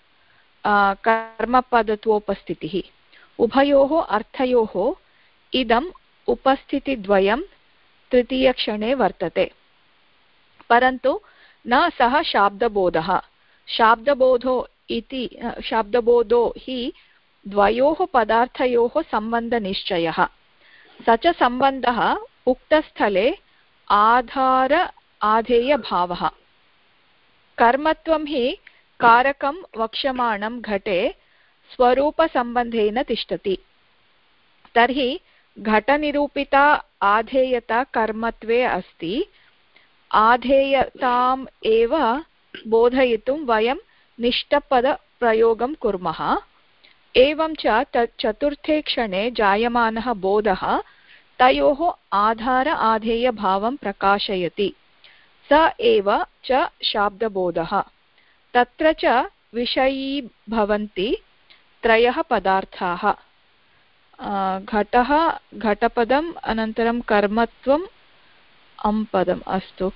कर्मपदत्वोपस्थितिः, उभयोः अर्थयोः इदम् उपस्थितिद्वयं तृतीयक्षणे वर्तते, परन्तु न सः शाब्दबोधः। शाब्दबोधो इति शाब्दबोधो हि द्वयोः पदार्थयोः सम्बन्धनिश्चयः। स च सम्बन्धः उक्तस्थले आधार आधेयभावः। कर्मत्वं हि कारकं वक्ष्यमाणं घटे स्वरूपसम्बन्धेन तिष्ठति। तर्हि घटनिरूपिता आधेयता कर्मत्वे अस्ति। आधेयताम् एव बोधयितुं वयं निष्ठपदप्रयोगं कुर्मः। एवं च तत् चतुर्थे क्षणे जायमानः बोधः तयोः आधार आधेयभावं प्रकाशयति। स एव च शाब्दबोधः। तत्र च विषयी भवन्ति त्रयः पदार्थाः, घटः, घटपदम्, अनन्तरं कर्मत्वम्, अम्पदम्। अस्तु,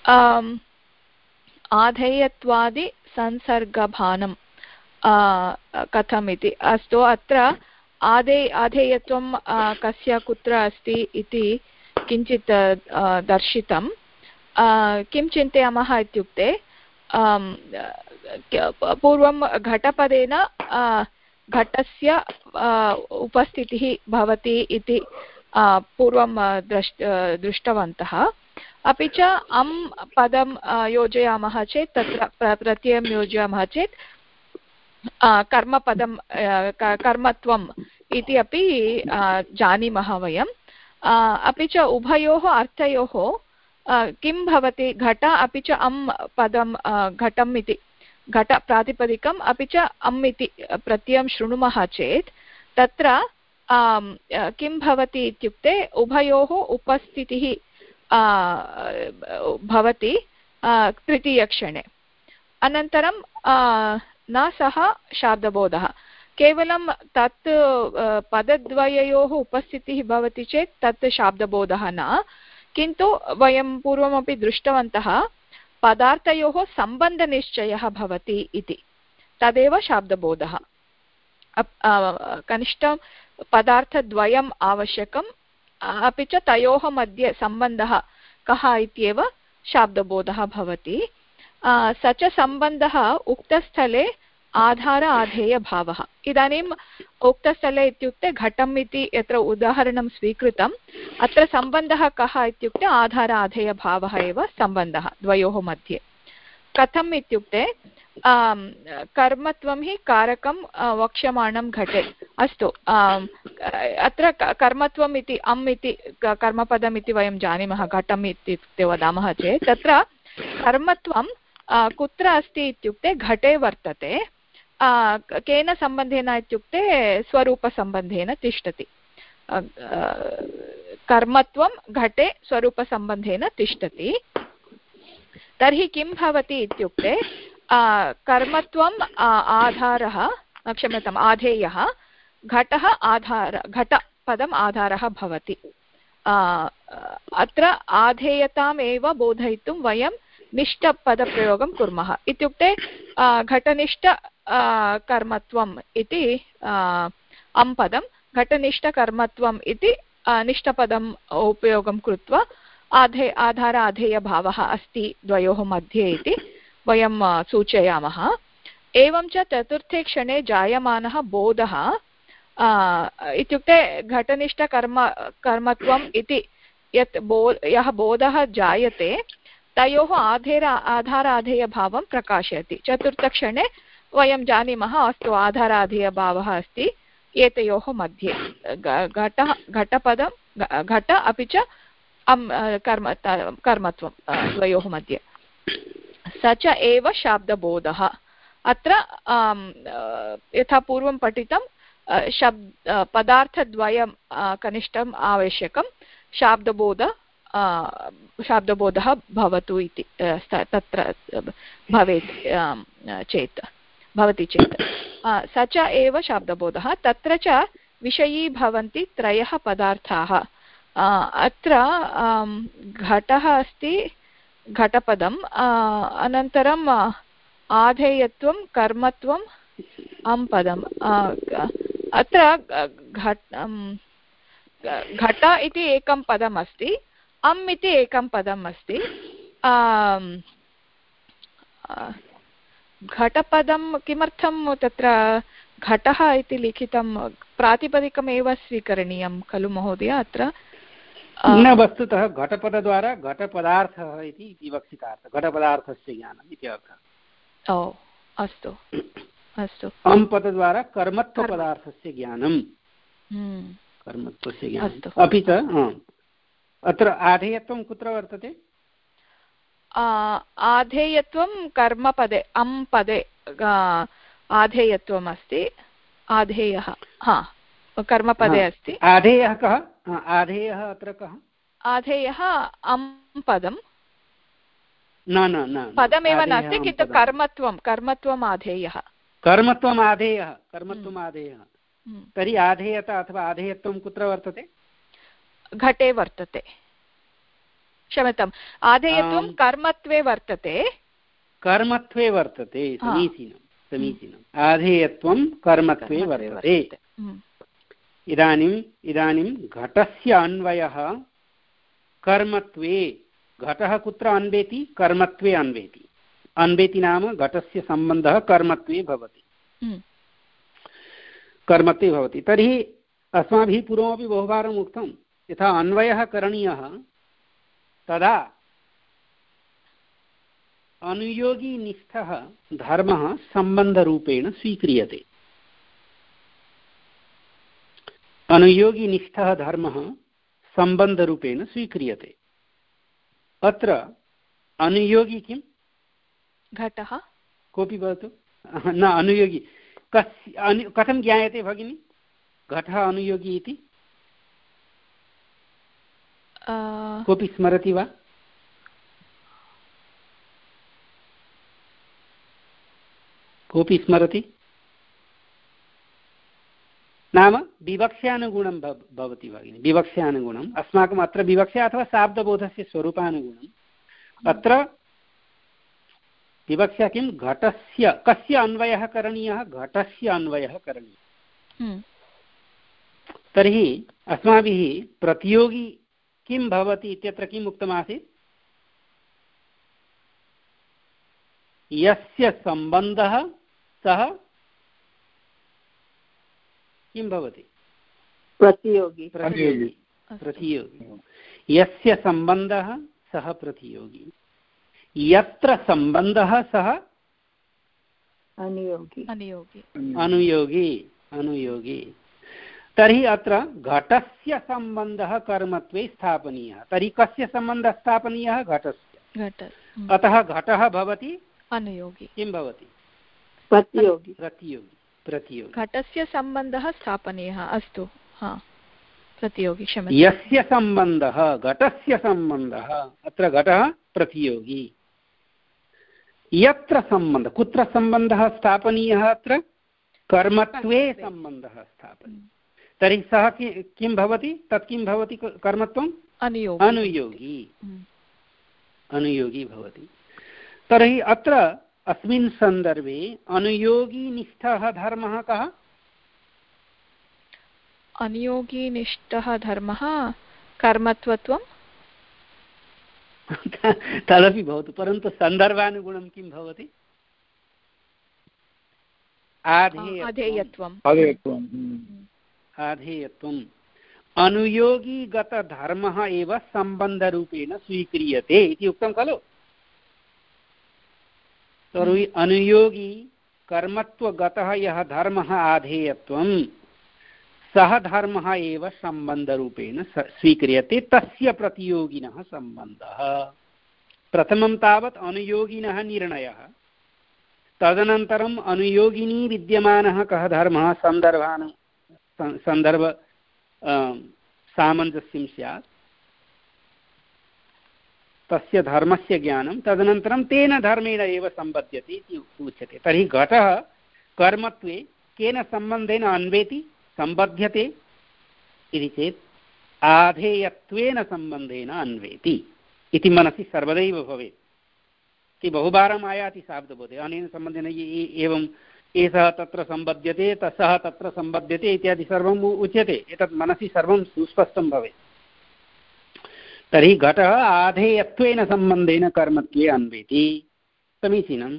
आधेयत्वादि संसर्गभानं कथमिति। अस्तु, अत्र आधे आधेयत्वं कस्य कुत्र अस्ति इति किञ्चित् दर्शितं। किं चिन्तयामः इत्युक्ते पूर्वं घटपदेन घटस्य उपस्थितिः भवति इति पूर्वं दृष् दृष्टवन्तः। अपि च अम् पदं योजयामः चेत् तत्र प्रत्ययं योजयामः चेत् कर्मपदं कर्मत्वम् इति अपि जानीमः वयम्। अपि च उभयोः अर्थयोः किं भवति घट अपि च अम् पदं घटम् इति घट प्रातिपदिकम् अपि च अम् इति प्रत्ययं शृणुमः चेत् तत्र किं भवति इत्युक्ते उभयोः उपस्थितिः भवति तृतीयक्षणे। अनन्तरं न सः शाब्दबोधः, केवलं तत् पदद्वययोः उपस्थितिः भवति चेत् तत् शाब्दबोधः न, किन्तु वयं पूर्वमपि दृष्टवन्तः पदार्थयोः सम्बन्धनिश्चयः भवति इति, तदेव शाब्दबोधः। कनिष्ठं पदार्थद्वयम् आवश्यकम्, अपि च तयोः मध्ये सम्बन्धः कः इत्येव शाब्दबोधः भवति। स च सम्बन्धः उक्तस्थले आधार आधेयभावः। इदानीम् उक्तस्थले इत्युक्ते घटम् इति यत्र उदाहरणं स्वीकृतम्, अत्र सम्बन्धः कः इत्युक्ते आधार आधेयभावः एव सम्बन्धः द्वयोः मध्ये। कथम् इत्युक्ते कर्मत्वं हि कारकं वक्ष्यमाणं घटे। अस्तु, अत्र कर्मत्वम् इति अम् इति कर्मपदम् इति वयं जानीमः, घटम् इत्युक्ते वदामः चेत् तत्र कर्मत्वं कुत्र अस्ति इत्युक्ते घटे वर्तते। केन सम्बन्धेन इत्युक्ते स्वरूपसम्बन्धेन तिष्ठति। कर्मत्वं घटे स्वरूपसम्बन्धेन तिष्ठति। तर्हि किं भवति इत्युक्ते कर्मत्वम् आधारः, क्षम्यताम् आधेयः, घटः आधार, घटपदम् आधारः भवति। अत्र आधेयताम् एव बोधयितुं वयं निष्ठपदप्रयोगं कुर्मः। इत्युक्ते घटनिष्ठ कर्मत्वम् इति अम् पदं, घटनिष्ठकर्मत्वम् इति निष्ठपदम् उपयोगं कृत्वा आधे आधार आधेयभावः अस्ति द्वयोः मध्ये इति वयं सूचयामः। एवं च चतुर्थे क्षणे जायमानः बोधः इत्युक्ते घटनिष्ठकर्म कर्मत्वम् इति यत् बो यः बोधः जायते तयोः आधेर आधाराधेयभावं प्रकाशयति। चतुर्थक्षणे वयं जानीमः, अस्तु आधाराधेयभावः अस्ति एतयोः मध्ये, घटः घटपदं घट अपि च अम् कर्म कर्मत्वं द्वयोः मध्ये। स च एव शाब्दबोधः। अत्र यथा पूर्वं पठितं शब्द पदार्थद्वयं कनिष्ठम् आवश्यकं, शाब्दबोध शाब्दबोधः भवतु इति तत्र भवेत् चेत् भवति चेत् स च एव शाब्दबोधः। तत्र च विषयी भवन्ति त्रयः पदार्थाः। अत्र घटः अस्ति, घटपदम्, अनन्तरम् आधेयत्वं, कर्मत्वम्, अम् पदम्। अत्र घट घट इति एकं पदम् अस्ति, अम् इति एकं पदम् अस्ति। घटपदं किमर्थं तत्र घटः इति लिखितं, प्रातिपदिकमेव स्वीकरणीयं खलु महोदय? अत्र न, वस्तुतः घटपदद्वारा घटपदार्थः इति विवक्षितार्थः, घटपदार्थस्य ज्ञानम् इति अर्थः। ओ अस्तु अस्तु। अम् पदद्वारा कर्मत्वपदार्थस्य ज्ञानं, कर्मत्वस्य ज्ञानम्। अपि च अत्र आधेयत्वं कुत्र वर्तते? आधेयत्वं कर्मपदे, अम् पदे आधेयत्वम् अस्ति। आधेयः हा कर्मपदे अस्ति। आधेयः कः? आधेयः अत्र कः? आधेयः अम् पदं न न न पदमेव नास्ति, किन्तु कर्मत्वं कर्मत्वम् आधेयः। कर्मत्वम् आधेयः कर्मत्वम् आधेयः। तर्हि आधेयता अथवा आधेयत्वं कुत्र वर्तते? घटे वर्तते। क्षम्यताम्, आधेयत्वं कर्मत्वे वर्तते। कर्मत्वे वर्तते, समीचीनं समीचीनम्। आधेयत्वं कर्मत्वे वर्तते। इदानीम् इदानीं घटस्य अन्वयः कर्मत्वे। घटः कुत्र अन्वेति? कर्मत्वे अन्वेति। अन्वेति नाम घटस्य सम्बन्धः कर्मत्वे भवति, कर्मत्वे भवति। तर्हि अस्माभिः पूर्वमपि बहुवारम् उक्तं, यथा अन्वयः करणीयः तदा अनुयोगिनिष्ठः धर्मः सम्बन्धरूपेण स्वीक्रियते। अनुयोगिनिष्ठः धर्मः सम्बन्धरूपेण स्वीक्रियते। अत्र अनुयोगी किं घटः कोऽपि भवतु न अनुयोगी कस्य अनु कथं ज्ञायते भगिनि घटः अनुयोगी इति कोऽपि स्मरति वा कोऽपि स्मरति नाम विवक्ष्यानुगुणं भवति भगिनि विवक्ष्यानुगुणम् अस्माकम् अत्र विवक्षा अथवा शाब्दबोधस्य स्वरूपानुगुणम् अत्र विवक्षा किं घटस्य कस्य अन्वयः करणीयः घटस्य अन्वयः करणीयः तर्हि अस्माभिः प्रतियोगी किं भवति इत्यत्र किम् उक्तमासीत् यस्य सम्बन्धः सः किं भवति प्रतियोगी प्रतियोगी प्रतियोगी यस्य सम्बन्धः सः प्रतियोगी यत्र सम्बन्धः सः अनुयोगी अनुयोगी अनुयोगी अनुयोगी तर्हि अत्र घटस्य सम्बन्धः कर्मत्वे स्थापनीयः तर्हि कस्य सम्बन्धः स्थापनीयः घटस्य घट अतः घटः भवति अनुयोगी किं भवति प्रतियोगी प्रतियोगी प्रतियोगी घटस्य सम्बन्धः स्थापनीयः अस्तु हा प्रतियोगी क्षम्यतां यस्य सम्बन्धः घटस्य सम्बन्धः अत्र घटः प्रतियोगी यत्र सम्बन्धः कुत्र सम्बन्धः स्थापनीयः अत्र कर्मत्वे सम्बन्धः स्थापनीयः तर्हि सः किं भवति तत् किं भवति कर्मत्वम् अनुयोगी अनुयोगी अनुयोगी भवति तर्हि अत्र अस्मिन् सन्दर्भे अनुयोगीनिष्ठः धर्मः कः अनुयोगीनिष्ठः धर्मः कर्मत्वत्वं तदपि भवतु परन्तु सन्दर्भानुगुणं किं भवति आधेयत्वम् आधेयत्वम् अनुयोगीगतधर्मः एव सम्बन्धरूपेण स्वीक्रियते इति उक्तं खलु तर्हि अनुयोगी कर्मत्वगतः यः धर्मः आधेयत्वं सः धर्मः एव सम्बन्धरूपेण स्वीक्रियते तस्य प्रतियोगिनः सम्बन्धः प्रथमं तावत् अनुयोगिनः निर्णयः तदनन्तरम् अनुयोगिनी विद्यमानः कः धर्मः सन्दर्भान् सन्दर्भ सामञ्जस्यं स्यात् तस्य धर्मस्य ज्ञानं तदनन्तरं तेन धर्मेण एव सम्बध्यते इति उच्यते तर्हि घटः कर्मत्वे केन सम्बन्धेन अन्वेति सम्बध्यते इति चेत् आधेयत्वेन सम्बन्धेन अन्वेति इति मनसि सर्वदैव भवेत् इति बहुवारम् आयाति शाब्दबोधे अनेन सम्बन्धेन एवं एषः तत्र सम्बध्यते सः तत्र सम्बध्यते इत्यादि सर्वम् उच्यते एतत् मनसि सर्वं सुस्पष्टं भवेत् तर्हि घटः आधेयत्वेन सम्बन्धेन कर्मत्वे अन्वेति समीचीनं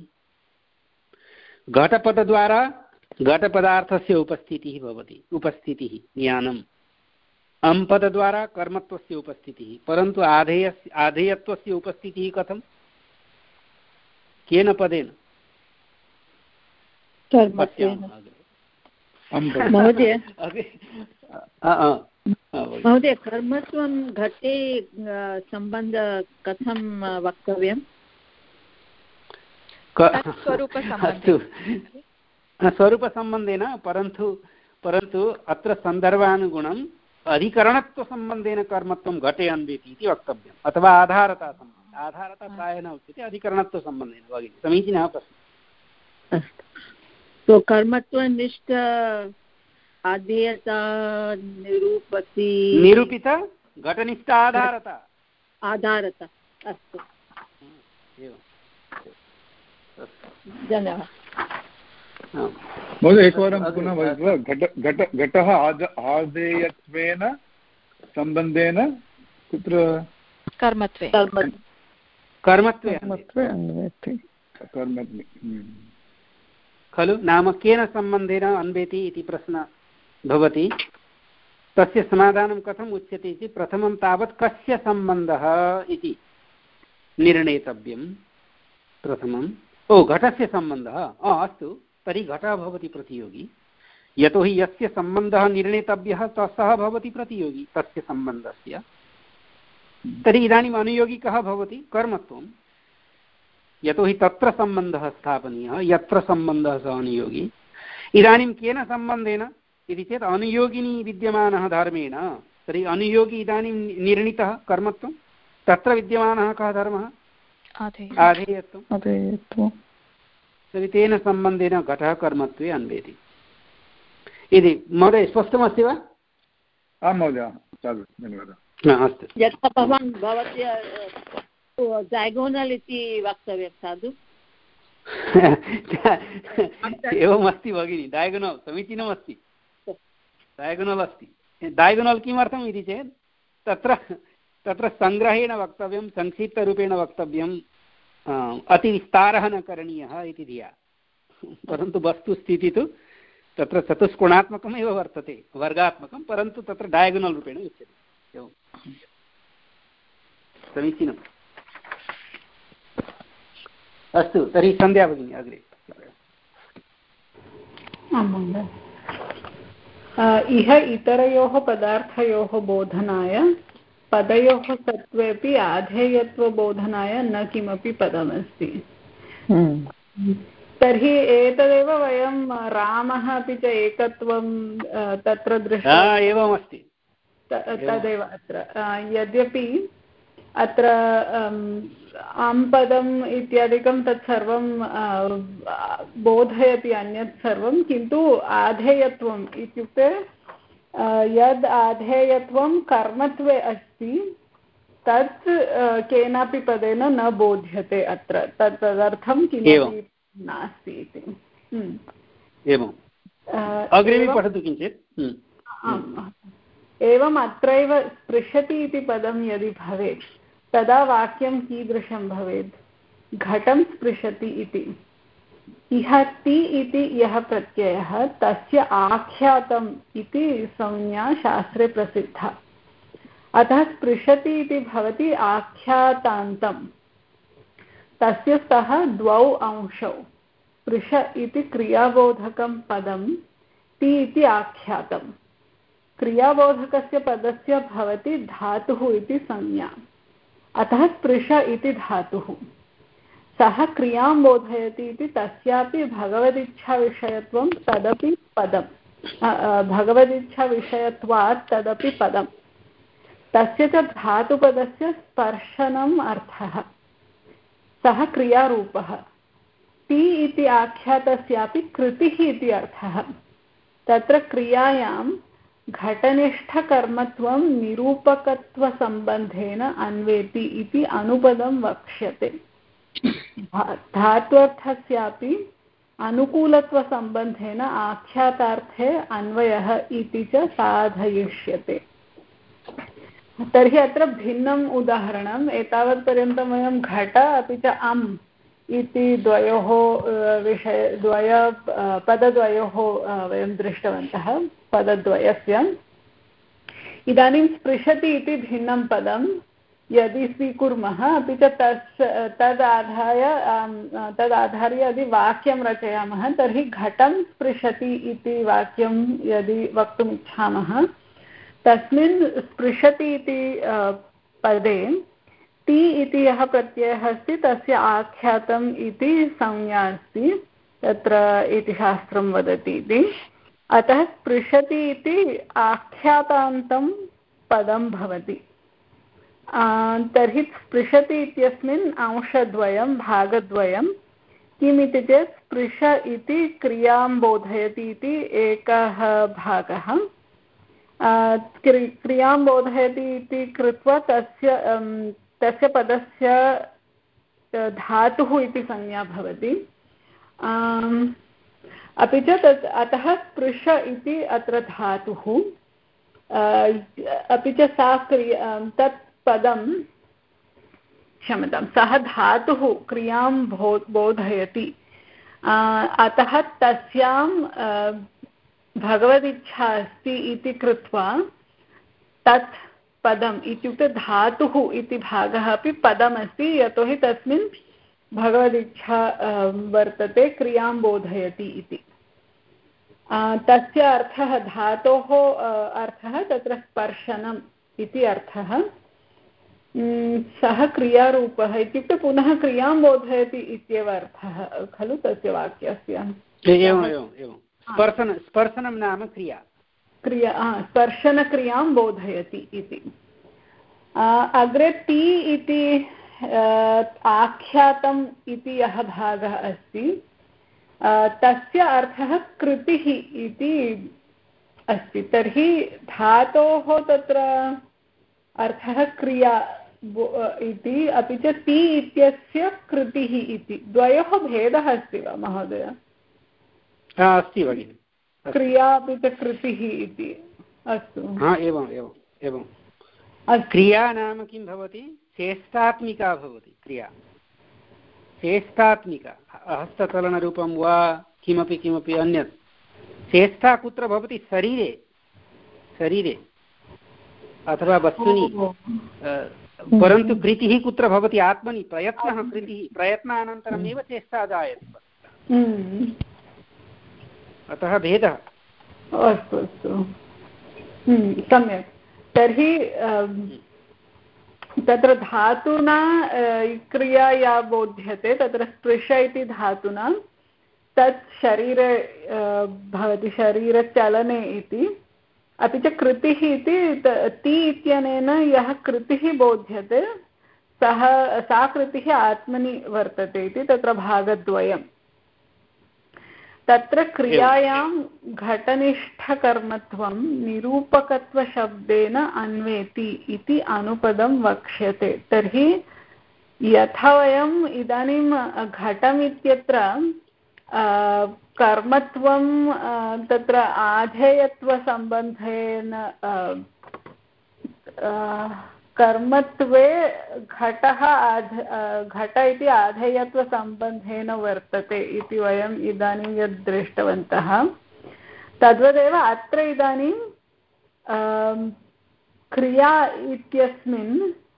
घटपदद्वारा घटपदार्थस्य उपस्थितिः भवति उपस्थितिः ज्ञानम् अम्पदद्वारा कर्मत्वस्य उपस्थितिः परन्तु आधेयस्य आधेयत्वस्य उपस्थितिः कथं केन पदेन महोदय महोदय कर्मत्वं घटे सम्बन्ध कथं वक्तव्यं स्वरूपसम्बन्धेन परन्तु परन्तु अत्र सन्दर्भानुगुणम् अधिकरणत्वसम्बन्धेन कर्मत्वं घटे अन्वेति इति वक्तव्यम् अथवा आधारतासम्बन्धः आधारता प्रायः न उच्यते अधिकरणत्वसम्बन्धेन भगिनि समीचीनः प्रश्नः अस्तु कर्मत्वनिष्ठ आधेयता निरूपति निरूपित घटनिष्ठ आधारता आधारता अस्तु धन्यवादः महोदय एकवारं पुनः वदतु वा घट घट घटः आधेयत्वेन सम्बन्धेन कुत्र कर्मत्वे कर्मत्वे कर्मत्वे खलु नाम केन सम्बन्धेन अन्वेति इति प्रश्नः भवति तस्य समाधानं कथम् उच्यते इति प्रथमं तावत् कस्य सम्बन्धः इति निर्णेतव्यं प्रथमम् ओ घटस्य सम्बन्धः अस्तु तर्हि घटः भवति प्रतियोगी यतोहि यस्य सम्बन्धः निर्णेतव्यः सः भवति प्रतियोगी तस्य सम्बन्धस्य तर्हि इदानीम् अनुयोगी कः भवति? कर्मत्वं। यतोहि तत्र सम्बन्धः स्थापनीयः, यत्र सम्बन्धः सः अनुयोगी। इदानीं केन सम्बन्धेन इति चेत् अनुयोगिनी विद्यमानः धर्मेण। तर्हि अनुयोगी इदानीं निर्णीतः कर्मत्वं, तत्र विद्यमानः कः धर्मः? आधेयत्वं। तर्हि तेन सम्बन्धेन घटः कर्मत्वे अन्वेति इति। महोदय स्पष्टमस्ति वा? आं महोदय, धन्यवादः। अस्तु। यथा भवान् भवत्या डैगोनल् इति वक्तव्यं साधु। एवमस्ति भगिनि, डैगोनल् समीचीनमस्ति, डैगोनल् अस्ति। डैगोनल् किमर्थम् इति चेत् तत्र तत्र सङ्ग्रहेण वक्तव्यं, संक्षिप्तरूपेण वक्तव्यं, अतिविस्तारः न करणीयः इति धिया। परन्तु वस्तुस्थितिः तु तत्र चतुष्कोणात्मकमेव वर्तते, वर्गात्मकं, परन्तु तत्र डयागोनल् रूपेण उच्यते। एवं समीचीनम्। अस्तु, तर्हि सन्ध्या भगिनी अग्रे। आं महोदय। इह इतरयोः पदार्थयोः बोधनाय पदयोः सत्त्वेऽपि आधेयत्वबोधनाय न किमपि पदमस्ति। तर्हि एतदेव वयं रामः अपि च एकत्वं तत्र दृष्ट्वा एवमस्ति, तदेव अत्र। यद्यपि अत्र आम्पदम् इत्यादिकं तत्सर्वं बोधयति अन्यत् सर्वं, किन्तु आधेयत्वम् इत्युक्ते यद् आधेयत्वं कर्मत्वे अस्ति तत् केनापि पदेन न बोध्यते अत्र, तत् तदर्थं किमपि नास्ति इति। एवं अग्रे पठतु किञ्चित्। एवम् अत्रैव स्पृशति इति पदं यदि भवेत् तदा वाक्यं कीदृशं भवेत्? घटं स्पृशति इति। इह ति इति यः प्रत्ययः तस्य आख्यातम् इति संज्ञा शास्त्रे प्रसिद्धा। अतः स्पृशति इति भवति आख्यातान्तं। तस्य स्तः द्वौ अंशौ। स्पृश इति क्रियाबोधकं पदं, ति इति आख्यातम्। क्रियाबोधकस्य पदस्य भवति धातुः इति संज्ञा। अतः स्पृश इति धातुः। सः क्रियां बोधयति इति तस्यापि भगवदिच्छाविषयत्वं तदपि पदं, भगवदिच्छाविषयत्वात् तदपि पदं। तस्य च धातुपदस्य स्पर्शनम् अर्थः। सः क्रियारूपः। ति इति आख्यातस्यापि कृतिः इति अर्थः। तत्र क्रियायां घटनिष्ठकर्मत्वं निरूपकत्वसम्बन्धेन अन्वेति इति अनुपदं वक्ष्यते। धात्वर्थस्यापि अनुकूलत्वसम्बन्धेन आख्यातार्थे अन्वयः इति च साधयिष्यते। तर्हि अत्र भिन्नम् उदाहरणम्। एतावत्पर्यन्तं वयं घट अपि च अम् इति द्वयोः विषय द्वय पदद्वयोः वयं दृष्टवन्तः, पदद्वयस्य। इदानीं स्पृशति इति भिन्नं पदं यदि स्वीकुर्मः, अपि च तस् तदाधाय तदाधार्य यदि वाक्यं रचयामः तर्हि घटं स्पृशति इति वाक्यं यदि वक्तुम् इच्छामः, तस्मिन् स्पृशति इति पदे ति इति यः प्रत्ययः अस्ति तस्य आख्यातम् इति संज्ञा अस्ति, तत्र इति शास्त्रं वदति इति। अतः स्पृशति इति आख्यातान्तं पदं भवति। तर्हि स्पृशति इत्यस्मिन् अंशद्वयं, भागद्वयं। किमिति चेत् स्पृश इति क्रियां बोधयति इति एकः भागः। क्रियां बोधयति इति कृत्वा तस्य तस्य पदस्य धातुः इति संज्ञा भवति। अपि च तत् अतः स्पृश इति अत्र धातुः। अपि च सा क्रिया तत् पदं क्षम्यतां सः धातुः क्रियां बो बोधयति। अतः तस्यां भगवदिच्छा अस्ति इति कृत्वा तत् पदम् इत्युक्ते धातुः इति भागः अपि पदमस्ति, यतोहि तस्मिन् भगवदिच्छा वर्तते, क्रियां बोधयति इति। तस्य अर्थः, धातोः अर्थः तत्र स्पर्शनम् इति अर्थः। सः क्रियारूपः इत्युक्ते पुनः क्रियां बोधयति इत्येव अर्थः खलु तस्य वाक्यस्य। एवम् एवम् एवं स्पर्शन स्पर्शनं नाम क्रिया क्रिया स्पर्शनक्रियां बोधयति इति। अग्रे ति इति आख्यातम् इति यः भागः अस्ति तस्य अर्थः कृतिः इति अस्ति। तर्हि धातोः तत्र अर्थः क्रिया इति, अपि च ति इत्यस्य कृतिः इति द्वयोः भेदः अस्ति वा महोदय? अस्ति भगिनि, क्रिया अपि च कृतिः इति। अस्तु, एवम् एवम् एवं क्रिया नाम किं भवति? चेष्टात्मिका भवति क्रिया, चेष्टात्मिका, हस्तचलनरूपं वा किमपि किमपि अन्यत्। चेष्टा कुत्र भवति? शरीरे, शरीरे अथवा वस्तुनि। परन्तु कृतिः कुत्र भवति? आत्मनि। प्रयत्नः कृतिः, प्रयत्नानन्तरमेव चेष्टा जायते, अतः भेदः। अस्तु अस्तु, सम्यक्। तर्हि तत्र धातुना क्रिया या बोध्यते, तत्र स्पृश इति धातुना तत् शरीरे भवति, शरीरचलने इति। अपि च कृतिः इति ति इत्यनेन यः कृतिः बोध्यते सः सा कृतिः आत्मनि वर्तते इति तत्र भागद्वयम्। तत्र क्रियायां घटनिष्ठकर्मत्वं निरूपकत्वशब्देन अन्वेति इति अनुपदं वक्ष्यते। तर्हि यथा वयम् इदानीं घटमित्यत्र कर्मत्वं तत्र आधेयत्वसम्बन्धेन कर्मत्वे घटः घट इति आधेयत्वसम्बन्धेन वर्तते इति वयम् इदानीं यद् दृष्टवन्तः, तद्वदेव अत्र इदानीं क्रिया इत्यस्मिन्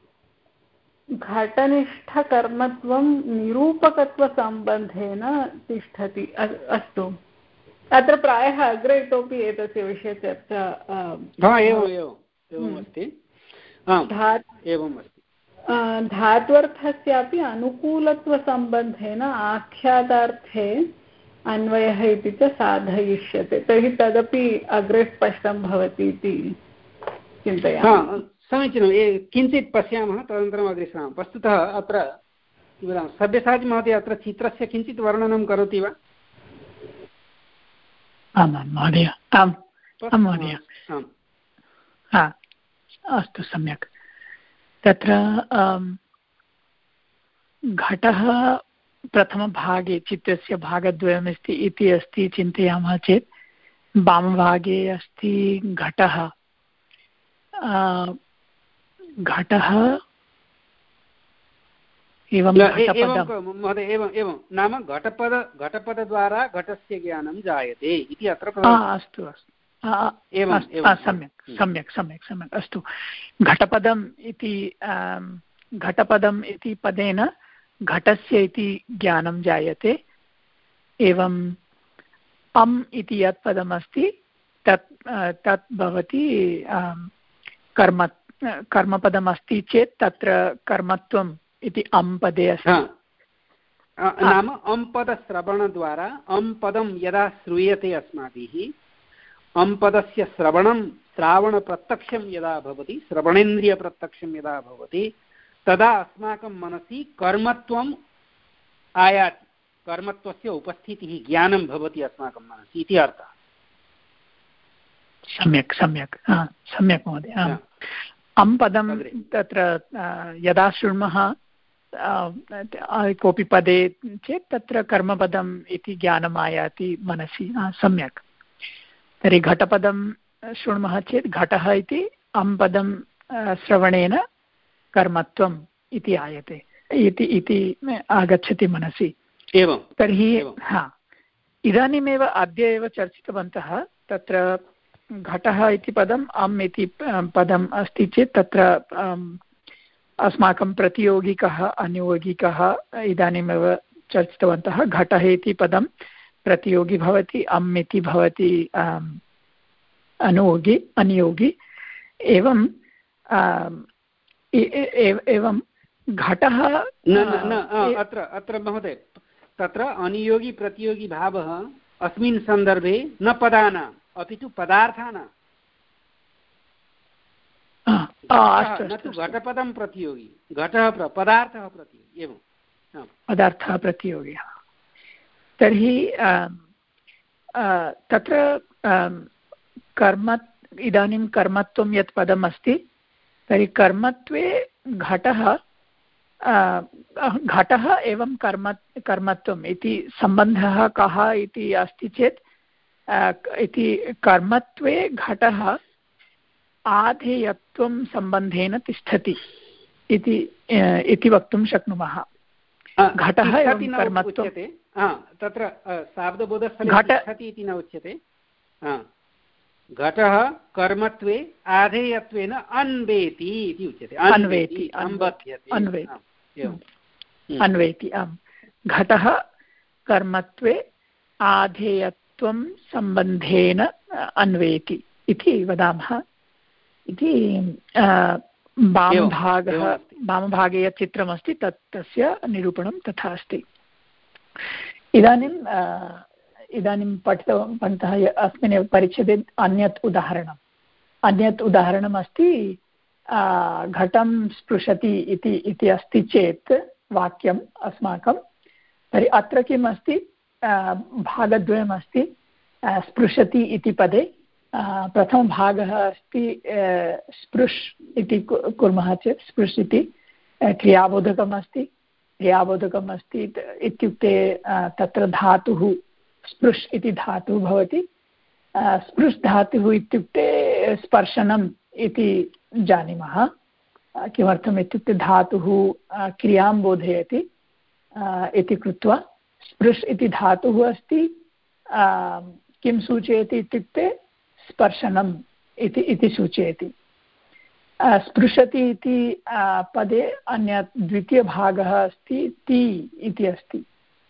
घटनिष्ठकर्मत्वं निरूपकत्वसम्बन्धेन तिष्ठति। अस्तु, अत्र प्रायः अग्रे इतोपि एतस्य विषये चर्चा एवमस्ति। धात्वर्थस्यापि अनुकूलत्वसम्बन्धेन आख्यातार्थे अन्वयः इति च साधयिष्यते। तर्हि तदपि अग्रे स्पष्टं भवति इति चिन्तयामि। समीचीनं, किञ्चित् पश्यामः, तदनन्तरम् अग्रे श्रामः। वस्तुतः अत्र सब्यसाची महोदय अत्र चित्रस्य किञ्चित् वर्णनं करोति वा? आमां महोदय, आम् आं महोदय, अस्तु सम्यक्। तत्र घटः प्रथमभागे चित्रस्य भागद्वयमस्ति इति अस्ति चिन्तयामः चेत्, वामभागे अस्ति घटः। घटः एवं महोदय एवं एवं नाम घटपद घटपदद्वारा घटस्य ज्ञानं जायते इति अत्र। अस्तु अस्तु, सम्यक् सम्यक् सम्यक् सम्यक् अस्तु। घटपदम् इति घटपदम् इति पदेन घटस्य इति ज्ञानं जायते। एवम् अम् इति यत् पदमस्ति तत् तत् भवति कर्म कर्मपदमस्ति चेत् तत्र कर्मत्वम् इति अम् पदे अस्ति। नाम अम् पदश्रवणद्वारा अम् पदं यदा श्रूयते अस्माभिः, अम् पदस्य श्रवणं श्रावणप्रत्यक्षं यदा भवति, श्रवणेन्द्रियप्रत्यक्षं यदा भवति, तदा अस्माकं मनसि कर्मत्वम् आयाति, कर्मत्वस्य उपस्थितिः ज्ञानं भवति अस्माकं मनसि इति अर्थः। सम्यक् सम्यक् सम्यक् महोदय। अम् पदं तत्र यदा शृण्मः कोऽपि पदे चेत् तत्र कर्मपदम् इति ज्ञानम् आयाति मनसि। सम्यक्। तर्हि घटपदं शृण्मः चेत् घटः इति अम् पदं श्रवणेन कर्मत्वम् इति आयते इति इति आगच्छति मनसि। एवं तर्हि हा इदानीमेव अद्य एव चर्चितवन्तः। तत्र घटः इति पदम् अम् इति पदम् अस्ति चेत् तत्र अस्माकं प्रतियोगिकः अनुयोगिकः इदानीमेव चर्चितवन्तः। घटः इति पदं प्रतियोगी भवति, अम् इति भवति अनुयोगी अनुयोगी। एवं एवं घटः न न अत्र अत्र महोदय तत्र अनियोगी प्रतियोगी भावः अस्मिन् सन्दर्भे न पदानाम् अपि तु पदार्थानां न तु घटपदं प्रतियोगी घटः पदार्थः प्रतियोगी एवं पदार्थः प्रतियोगी। तर्हि तत्र कर्म इदानीं कर्मत्वं यत् पदम् अस्ति तर्हि कर्मत्वे घटः घटः एवं कर्म कर्मत्वम् इति सम्बन्धः कः इति अस्ति चेत् इति कर्मत्वे घटः आधेयत्वं सम्बन्धेन तिष्ठति इति इति वक्तुं शक्नुमः। घटः एवं कर्मत्वं तत्र शाब्दबोधस्थले तिष्ठति इति न उच्यते। घटः कर्मत्वे आधेयत्वेन अन्वेति इति उच्यते। अन्वेति अन्वेति आम्। घटः कर्मत्वे आधेयत्वं सम्बन्धेन अन्वेति इति वदामः इति वामभागः वामभागे यत् चित्रमस्ति तत् तस्य निरूपणं तथा अस्ति। इदानीं इदानीं पठितवन्तः अस्मिन् परिच्छेदे अन्यत् उदाहरणम् अन्यत् उदाहरणम् अस्ति घटं स्पृशति इति इति अस्ति चेत् वाक्यम् अस्माकं तर्हि अत्र किम् अस्ति भागद्वयम् अस्ति। स्पृशति इति पदे प्रथमभागः अस्ति स्पृश् इति कुर्मः चेत् स्पृश् इति क्रियाबोधकम् अस्ति क्रियाबोधकम् अस्ति इत्युक्ते तत्र धातुः स्पृश् इति धातुः भवति। स्पृश् धातुः इत्युक्ते स्पर्शनम् इति जानीमः। किमर्थम् इत्युक्ते धातुः क्रियां बोधयति इति कृत्वा स्पृश् इति धातुः अस्ति। किं सूचयति इत्युक्ते स्पर्शनम् इति इति सूचयति। स्पृशति इति पदे अन्यत् द्वितीयभागः अस्ति ति इति अस्ति।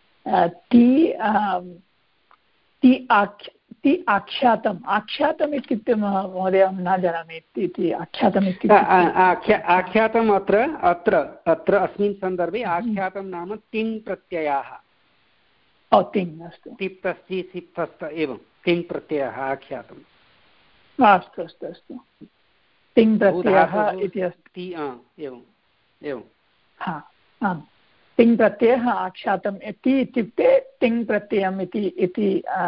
ति ति आख् ति आख्यातम् आख्यातम् इत्युक्ते महोदय अहं न जानामि इति आख्यातम् इत्युक्ते आख्यातम् अत्र अत्र अत्र अस्मिन् सन्दर्भे आख्यातं नाम तिङ् प्रत्ययाः। ओ तिङ् अस्तु तिप्तस्थि सिप्तस्थ एवं तिङ् प्रत्ययः आख्यातम्। अस्तु अस्तु अस्तु तिङ् प्रत्ययः इति अस्ति एवं एवं हा आम् तिङ् प्रत्ययः आख्यातम् इति इत्युक्ते तिङ् प्रत्ययम् इति इति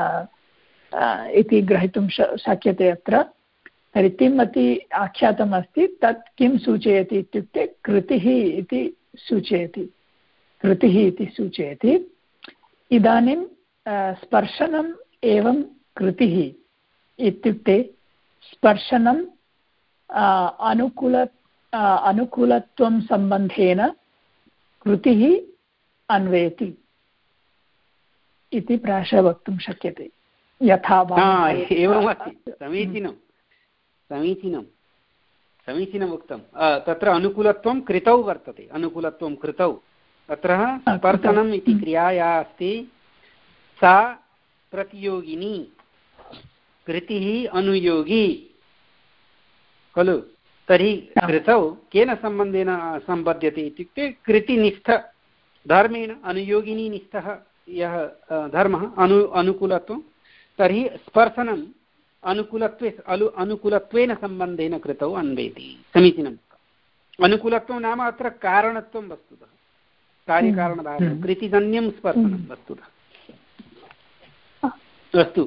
इति ग्रहीतुं शक्यते अत्र। तर्हि तिम् इति आख्यातम् अस्ति तत् किं सूचयति इत्युक्ते कृतिः इति सूचयति कृतिः इति सूचयति। इदानीं स्पर्शनम् एवं कृतिः इत्युक्ते स्पर्शनम् अनुकूल अनुकूलत्वं सम्बन्धेन कृतिः अन्वेति इति प्रायशः वक्तुं शक्यते। यथा एवमस्ति समीचीनं समीचीनं समीचीनम् उक्तं। तत्र अनुकूलत्वं कृतौ वर्तते अनुकूलत्वं कृतौ तत्र स्पर्शनम् इति क्रिया या अस्ति सा प्रतियोगिनी कृतिः अनुयोगी खलु। तर्हि कृतौ केन सम्बन्धेन सम्बध्यते इत्युक्ते कृतिनिष्ठ धर्मेण अनुयोगिनी निष्ठः यः धर्मः अनु अनुकूलत्वं तर्हि स्पर्शनम् अनुकूलत्वे अनु अनुकूलत्वेन सम्बन्धेन कृतौ अन्वेति। समीचीनम्। अनुकूलत्वं नाम अत्र कारणत्वं वस्तुतः कार्यकारणभावः कृतिजन्यं स्पर्शनं वस्तुतः। अस्तु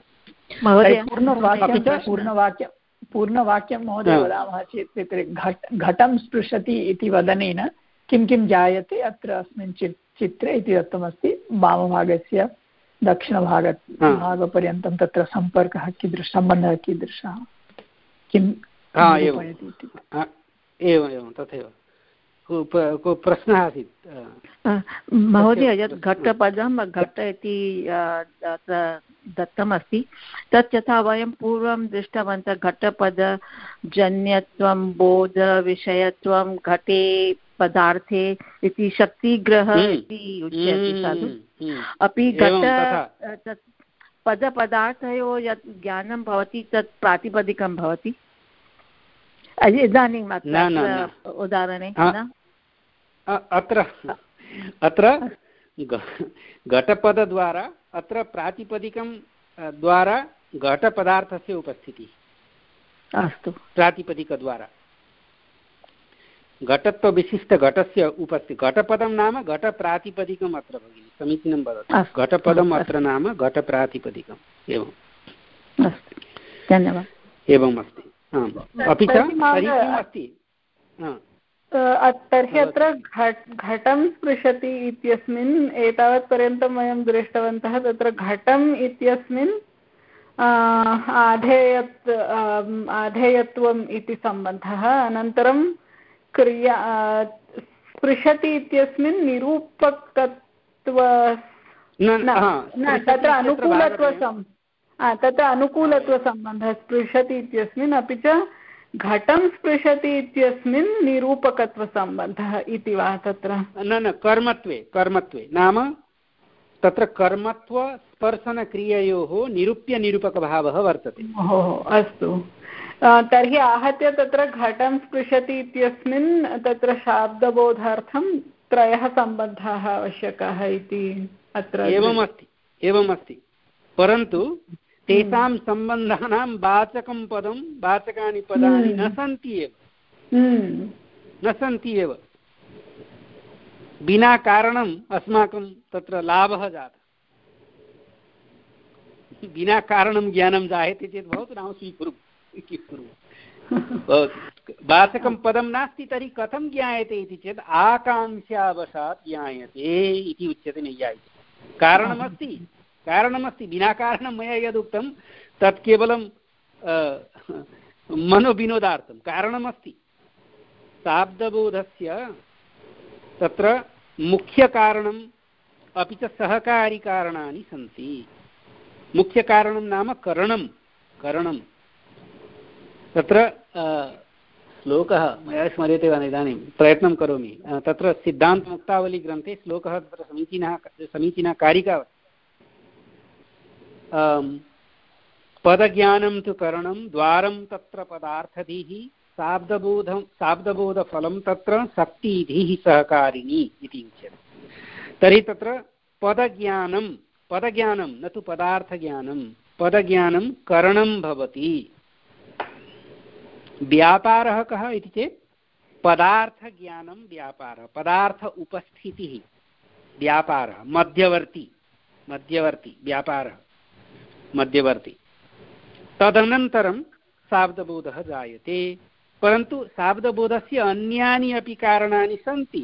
पूर्णवाक्यं पूर्णवाक्यं महोदय वदामः चेत् तत्र घट घटं स्पृशति इति वदनेन किं किं जायते अत्र अस्मिन् चि चित्रे इति दत्तमस्ति। वामभागस्य दक्षिणभाग भागपर्यन्तं तत्र सम्पर्कः कीदृशः सम्बन्धः कीदृशः किं निरूपयति इति। एवम् एवं तथैव प्रश्नः आसीत् महोदय यत् घटपदं घट इति दत्तमस्ति तत् यथा वयं पूर्वं दृष्टवन्तः घटपदजन्यत्वं बोधविषयत्वं घटे पदार्थे इति शक्तिग्रह इति उच्यते खलु। अपि घट पदपदार्थयोः यत् ज्ञानं भवति तत् प्रातिपदिकं भवति। इदानीम् उदाहरणे अत्र अत्र घटपदद्वारा अत्र प्रातिपदिकं द्वारा घटपदार्थस्य उपस्थितिः अस्तु प्रातिपदिकद्वारा घटत्वविशिष्टघटस्य उपस्थितिः घटपदं नाम घटप्रातिपदिकम् अत्र भगिनि समीचीनं वदति घटपदम् अत्र नाम घटप्रातिपदिकम् एवम् अस्तु धन्यवादः एवम् अस्ति आम् अपि च तर्हि किम् अस्ति तर्हि अत्र घटं स्पृशति इत्यस्मिन् एतावत्पर्यन्तं वयं दृष्टवन्तः तत्र घटम् इत्यस्मिन् आधेयत् आधेयत्वम् इति सम्बन्धः अनन्तरं क्रिया स्पृशति इत्यस्मिन् निरूपकत्व तत्र अनुकूलत्वसम् तत्र अनुकूलत्वसम्बन्धः स्पृशति इत्यस्मिन् अपि च घटं स्पृशति इत्यस्मिन् निरूपकत्वसम्बन्धः इति वा तत्र न न कर्मत्वे कर्मत्वे नाम तत्र कर्मत्व स्पर्शनक्रिययोः निरूप्य निरूपकभावः वर्तते अस्तु तर्हि आहत्य तत्र घटं स्पृशति इत्यस्मिन् तत्र शाब्दबोधार्थं त्रयः सम्बन्धाः आवश्यकाः इति अत्र एवमस्ति एवमस्ति परन्तु तेषां सम्बन्धानां वाचकं पदं वाचकानि पदानि न सन्ति एव न सन्ति एव विना कारणम् अस्माकं तत्र लाभः जातः विना कारणं ज्ञानं जायते चेत् भवतु नाम स्वीकुरु वाचकं पदं नास्ति तर्हि कथं ज्ञायते इति चेत् आकाङ्क्षावशात् ज्ञायते इति उच्यते नैयायिकैः कारणमस्ति कारणमस्ति विना कारणं मया यदुक्तं तत् केवलं मनोविनोदार्थं कारणमस्ति शाब्दबोधस्य तत्र मुख्यकारणम् अपि च सहकारिकारणानि सन्ति मुख्यकारणं नाम करणं करणं तत्र श्लोकः मया स्मर्यते वा इदानीं प्रयत्नं करोमि तत्र सिद्धान्तमुक्तावलीग्रन्थे श्लोकः तत्र समीचीनः समीचीना कारिका पदज्ञानं तु करणं द्वारं तत्र पदार्थधीः शाब्दबोधं शाब्दबोधफलं तत्र शक्तिधीः सहकारिणी इति उच्यते तर्हि तत्र पदज्ञानं पदज्ञानं न तु पदार्थज्ञानं पदज्ञानं करणं भवति व्यापारः कः इति चेत् पदार्थज्ञानं व्यापारः पदार्थ उपस्थितिः व्यापारः मध्यवर्ती मध्यवर्ती व्यापारः मध्यवर्ती तदनन्तरं शाब्दबोधः जायते परन्तु शाब्दबोधस्य अन्यानि अपि कारणानि सन्ति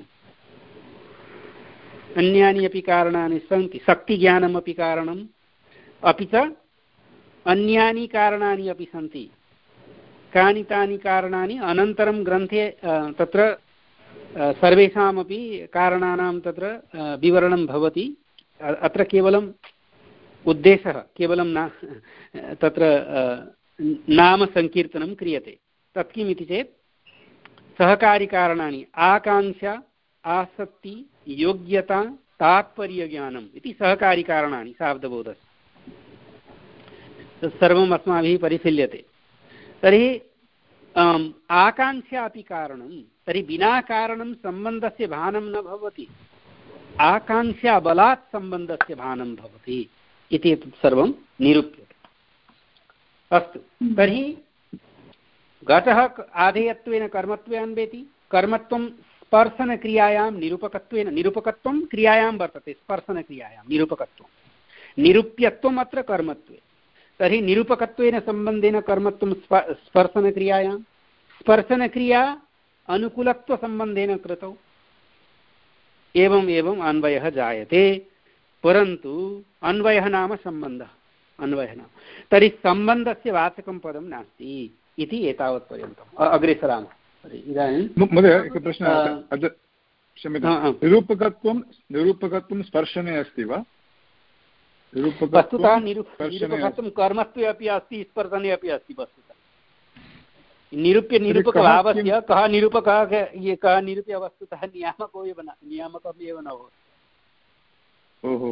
अन्यानि अपि कारणानि सन्ति शक्तिज्ञानमपि कारणम् अपि च अन्यानि कारणानि अपि सन्ति कानि तानि कारणानि अनन्तरं ग्रन्थे तत्र सर्वेषामपि कारणानां तत्र विवरणं भवति अत्र केवलम् उद्देशः केवलं न तत्र नामसङ्कीर्तनं क्रियते तत् किम् इति चेत् सहकारिकारणानि आकाङ्क्षा आसक्ति योग्यता तात्पर्यज्ञानम् इति सहकारिकारणानि शाब्दबोधस्य तत्सर्वम् अस्माभिः परिशील्यते तर्हि आकाङ्क्षा अपि कारणं तर्हि विना कारणं सम्बन्धस्य भानं न भवति आकाङ्क्षा बलात् सम्बन्धस्य भानं भवति इति एतत् सर्वं निरूप्यते अस्तु तर्हि घटः आधेयत्वेन कर्मत्वे अन्वेति कर्मत्वं स्पर्शनक्रियायां निरूपकत्वेन निरूपकत्वं क्रियायां वर्तते स्पर्शनक्रियायां निरूपकत्वं निरूप्यत्वम् अत्र कर्मत्वे तर्हि निरूपकत्वेन सम्बन्धेन कर्मत्वं स्पर्शनक्रियायां स्पर्शनक्रिया अनुकूलत्वसम्बन्धेन कृतौ एवम् एवम् अन्वयः जायते परन्तु अन्वयः नाम सम्बन्धः अन्वयः नाम तर्हि सम्बन्धस्य वाचकं पदं नास्ति इति एतावत्पर्यन्तम् अग्रे सरामः इदानीं महोदय एकः प्रश्नः क्षम्यतां निरूपकत्वं निरूपकत्वं स्पर्शने अस्ति वा वस्तुतः निरूपकत्वं कर्मत्वे अपि अस्ति स्पर्शने अपि अस्ति वस्तुतः निरूप्य निरूपकभावस्य कः निरूपकः कः निरूप्य वस्तुतः नियामको एव न नियामकम् एव न भवति ओहो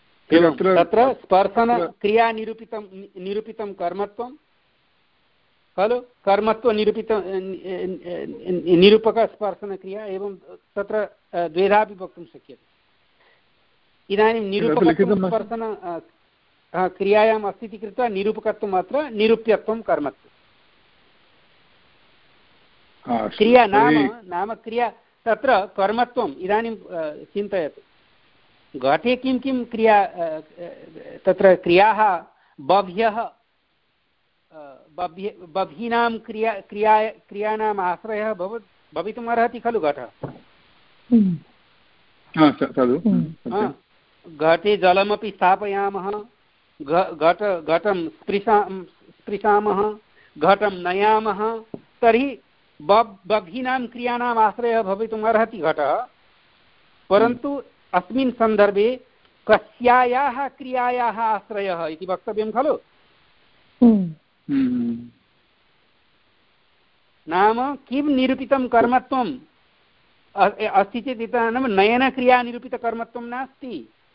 तत्र स्पर्शनक्रिया निरूपितं निरूपितं कर्मत्वं खलु कर्मत्वनिरूपित निरूपकस्पर्शनक्रिया एवं तत्र द्वेधापि वक्तुं शक्यते। इदानीं निरूपकत्वं स्पर्शन क्रियायाम् अस्ति इति कृत्वा निरूपकत्वम् अत्र निरूप्यत्वं कर्मत्वं क्रिया नाम नाम क्रिया तत्र कर्मत्वम् इदानीं चिन्तयतु घटे किं किं क्रिया तत्र क्रियाः बह्व्यः बभ्य बभीनां क्रिया क्रिया क्रियाणाम् आश्रयः भव भवितुम् अर्हति खलु घटः। घटे जलमपि स्थापयामः, घट घटं स्पृशा स्पृशामः, घटं नयामः, तर्हि बभीनां क्रियाणाम् आश्रयः भवितुम् अर्हति घटः। परन्तु अस्मिन् सन्दर्भे कस्यायाः क्रियायाः आश्रयः इति वक्तव्यं खलु। नाम किं निरूपितं कर्मत्वम् अस्ति चेत् इदानीं नयनक्रियानिरूपितकर्मत्वं नास्ति,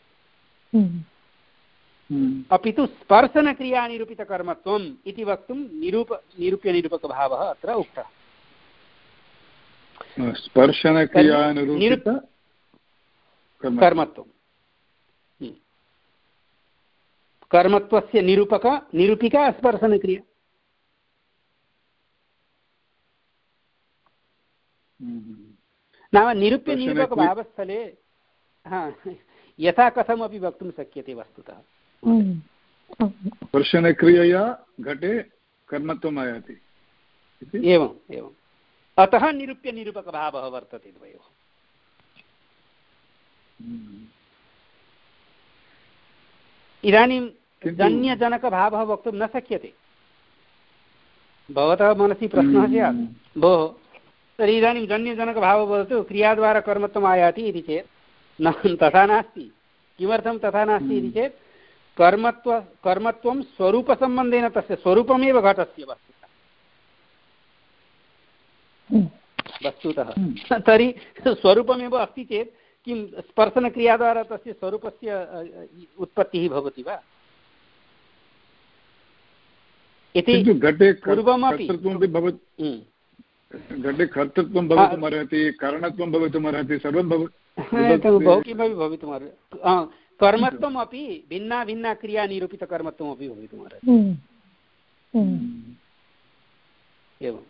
अपि तु स्पर्शनक्रियानिरूपितकर्मत्वम् इति वक्तुं निरूप निरूप्यनिरूपकभावः अत्र उक्तः। कर्मत्वं कर्मत्वस्य निरूपक निरूपिका स्पर्शनक्रिया। नाम निरूप्यनिरूपकभावस्थले हा यथा कथमपि वक्तुं शक्यते वस्तुतः। स्पर्शनक्रियया घटे कर्मत्वम् आयाति एवम् एवम् अतः निरूप्यनिरूपकभावः वर्तते द्वयोः। इदानीं जन्यजनकभावः वक्तुं न शक्यते। भवतः मनसि प्रश्नः स्यात् भोः तर्हि इदानीं जन्यजनकभावः भवतु क्रियाद्वारा कर्मत्वम् आयाति इति चेत् न तथा नास्ति। किमर्थं तथा नास्ति इति चेत् कर्मत्व कर्मत्वं स्वरूपसम्बन्धेन तस्य स्वरूपमेव घटस्य वस्तुतः वस्तुतः तर्हि स्वरूपमेव अस्ति चेत् किं स्पर्शनक्रियाद्वारा तस्य स्वरूपस्य उत्पत्तिः भवति वा इति पूर्वमपि घटे कर्तृत्वं भवितुमर्हति, कारणत्वं भवितुमर्हति, सर्वं बहु किमपि भवितुमर्हति। कर्मत्वम् अपि भिन्ना भिन्ना क्रिया निरूपितकर्मत्वमपि भवितुमर्हति। एवं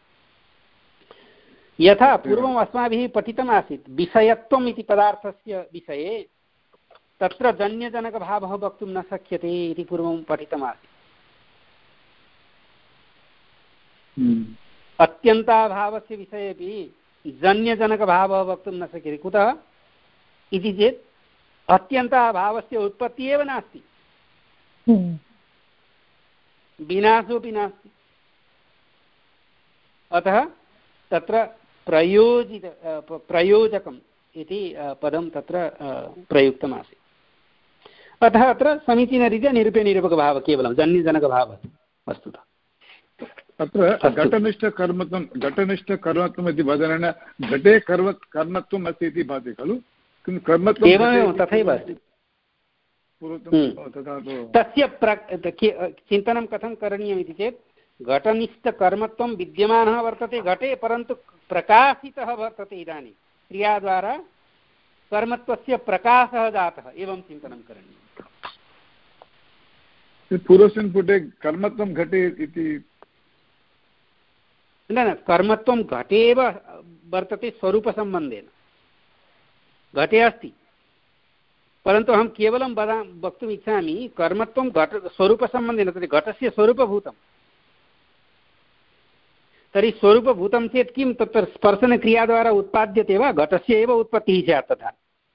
यथा पूर्वम् अस्माभिः पठितमासीत् विषयत्वम् इति पदार्थस्य विषये तत्र जन्यजनकभावः वक्तुं न शक्यते इति पूर्वं पठितमासीत्। अत्यन्ताभावस्य विषयेपि जन्यजनकभावः वक्तुं न शक्यते। कुतः इति चेत् अत्यन्ताभावस्य उत्पत्तिः एव नास्ति, विनाशोऽपि नास्ति। अतः तत्र प्रयोजित प्रयोजकम् इति पदं तत्र प्रयुक्तमासीत्। अतः अत्र समीचीनरीत्या निरूप्यनिरूपकभावः केवलं जन्यजनकभावः वस्तुतः। अत्र घटनिष्ठकर्मत्वं घटनिष्ठकर्मत्वम् इति वदनेन घटे कर्म कर्मत्वम् अस्ति इति भाति खलु। किं कर्मत्वम् एवमेव तथैव अस्ति। तस्य चिन्तनं कथं करणीयम् इति चेत् घटनिष्ठकर्मत्वं विद्यमानः वर्तते घटे, परन्तु प्रकाशितः वर्तते इदानीं क्रियाद्वारा कर्मत्वस्य प्रकाशः जातः, एवं चिन्तनं करणीयम्। पूर्वस्मिन् पुटे कर्मत्वं घटे इति न न कर्मत्वं घटे एव वर्तते स्वरूपसम्बन्धेन, घटे अस्ति, परन्तु अहं केवलं वदा वक्तुम् इच्छामि कर्मत्वं घट स्वरूपसम्बन्धेन, तर्हि घटस्य स्वरूपभूतं। तर्हि स्वरूपभूतं चेत् किं तत्र स्पर्शनक्रियाद्वारा उत्पाद्यते वा, घटस्य एव उत्पत्तिः स्यात् तथा।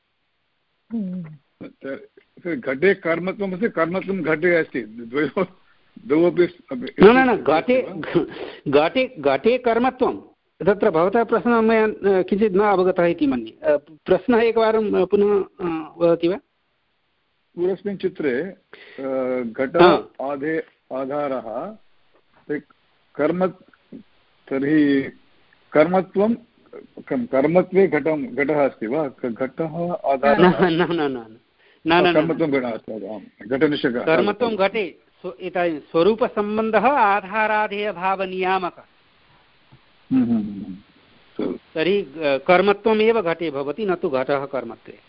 घटे कर्मत्वम् अस्ति, कर्मत्वं घटे अस्ति, द्वयोः द्वयोपि न न न घटे घटे घटे कर्मत्वं तत्र भवतः प्रश्नः मया किञ्चित् न अवगतः इति मन्ये। प्रश्नः एकवारं पुनः वदति वा? पूर्वस्मिन् चित्रे घटः आधे आधारः कर्म, तर्हि कर्मत्वं कर्मत्वे घटं घटः अस्ति वा? घटः आधारः न न न न कर्मत्वं घटनिष्ठः कर्मत्वं घटे स्वरूपसम्बन्धः आधाराधेयभावनियामकः। तर्हि कर्मत्वमेव घटे भवति, न तु घटः कर्मत्वे।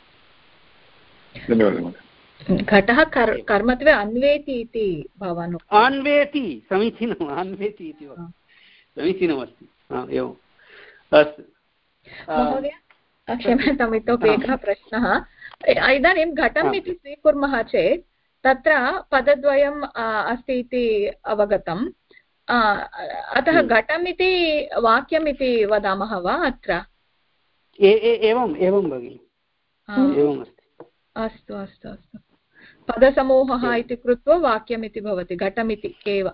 घटः कर्मत्वे अन्वेति इति भवान् अन्वेति, समीचीनम्, अन्वेति इति समीचीनमस्ति। एवम् अस्तु महोदय, क्षम्यताम्, इतोपि एकः प्रश्नः। इदानीं घटम् इति स्वीकुर्मः चेत् तत्र पदद्वयम् अस्ति इति अवगतम्। अतः घटम् इति वाक्यम् इति वदामः वा अत्र? एवम् एवं भगिनि, एवमस्ति। अस्तु अस्तु अस्तु, पदसमूहः इति कृत्वा वाक्यम् इति भवति, घटम् इति एव।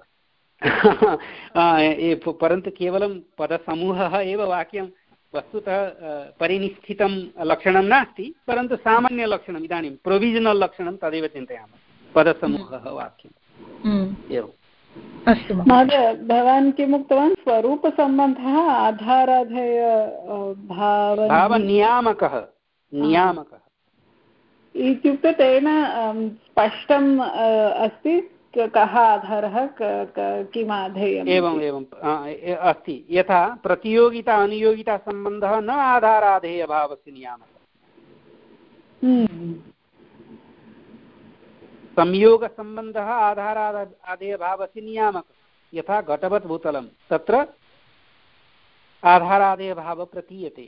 परन्तु केवलं पदसमूहः एव वाक्यं वस्तुतः परिनिष्ठितं लक्षणं नास्ति, परन्तु सामान्यलक्षणम्, इदानीं प्रोविजनल् लक्षणं तदेव चिन्तयामः, पदसमूहः वाक्यम्। एवम् अस्तु महोदय, भवान् किम् उक्तवान्? स्वरूपसम्बन्धः आधाराधेय भावनियामकः नियामकः इत्युक्ते तेन स्पष्टम् अस्ति कः आधारः किम् आधेयम्। एवम् एवम् अस्ति, यथा प्रतियोगिता अनुयोगिता सम्बन्धः न आधाराधेयभावस्य नियामकः, संयोगसम्बन्धः आधाराधेयभावस्य नियामकः, यथा घटवत् भूतलं, तत्र आधाराधेयभावः प्रतीयते।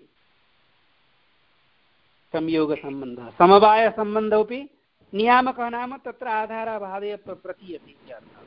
संयोगसम्बन्धः, समवायसम्बन्धोऽपि नियामकः नाम तत्र आधाराभावे प्रतीयते इत्यर्थः।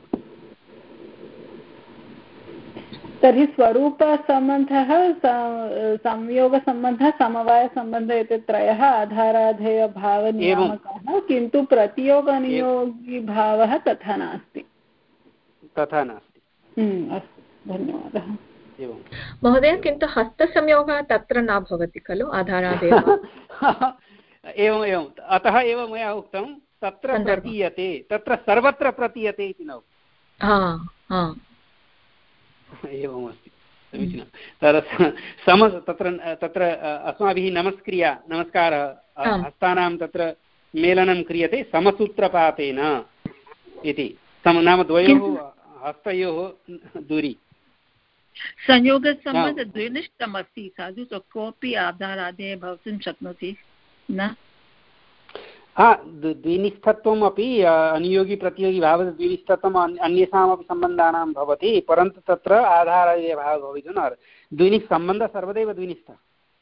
तर्हि स्वरूपसम्बन्धः, संयोगसम्बन्धः, समवायसम्बन्धः, एते त्रयः आधाराधेयभावनियामकाः, किन्तु प्रतियोगनियोगिभावः तथा नास्ति। तथा नास्ति। अस्तु, धन्यवादः। महोदय, किन्तु हस्तसंयोगः तत्र न भवति खलु आधाराधेय? एवम् एवम्, अतः एव मया उक्तं तत्र प्रतीयते, तत्र सर्वत्र प्रतीयते इति न उक्तम्। एवमस्ति, समीचीनं। तद् सम तत्र तत्र अस्माभिः नमस्क्रिया नमस्कारः हस्तानां तत्र मेलनं क्रियते समसूत्रपातेन इति, नाम द्वयोः हस्तयोः दूरी। संयोगसम्बन्धः द्विनिष्ठमस्ति, साधु कोऽपि आधाराधेयः भवितुं शक्नोति न? हा, द्विनिष्ठत्वम् अपि अनुयोगी प्रतियोगी भावः द्विनिष्ठत्वम् अन्येषामपि सम्बन्धानां भवति, परन्तु तत्र आधाराधेयभावः भवितुं न अर्हति। द्विनिष्ठसम्बन्धः सर्वदैव द्विनिष्ठः।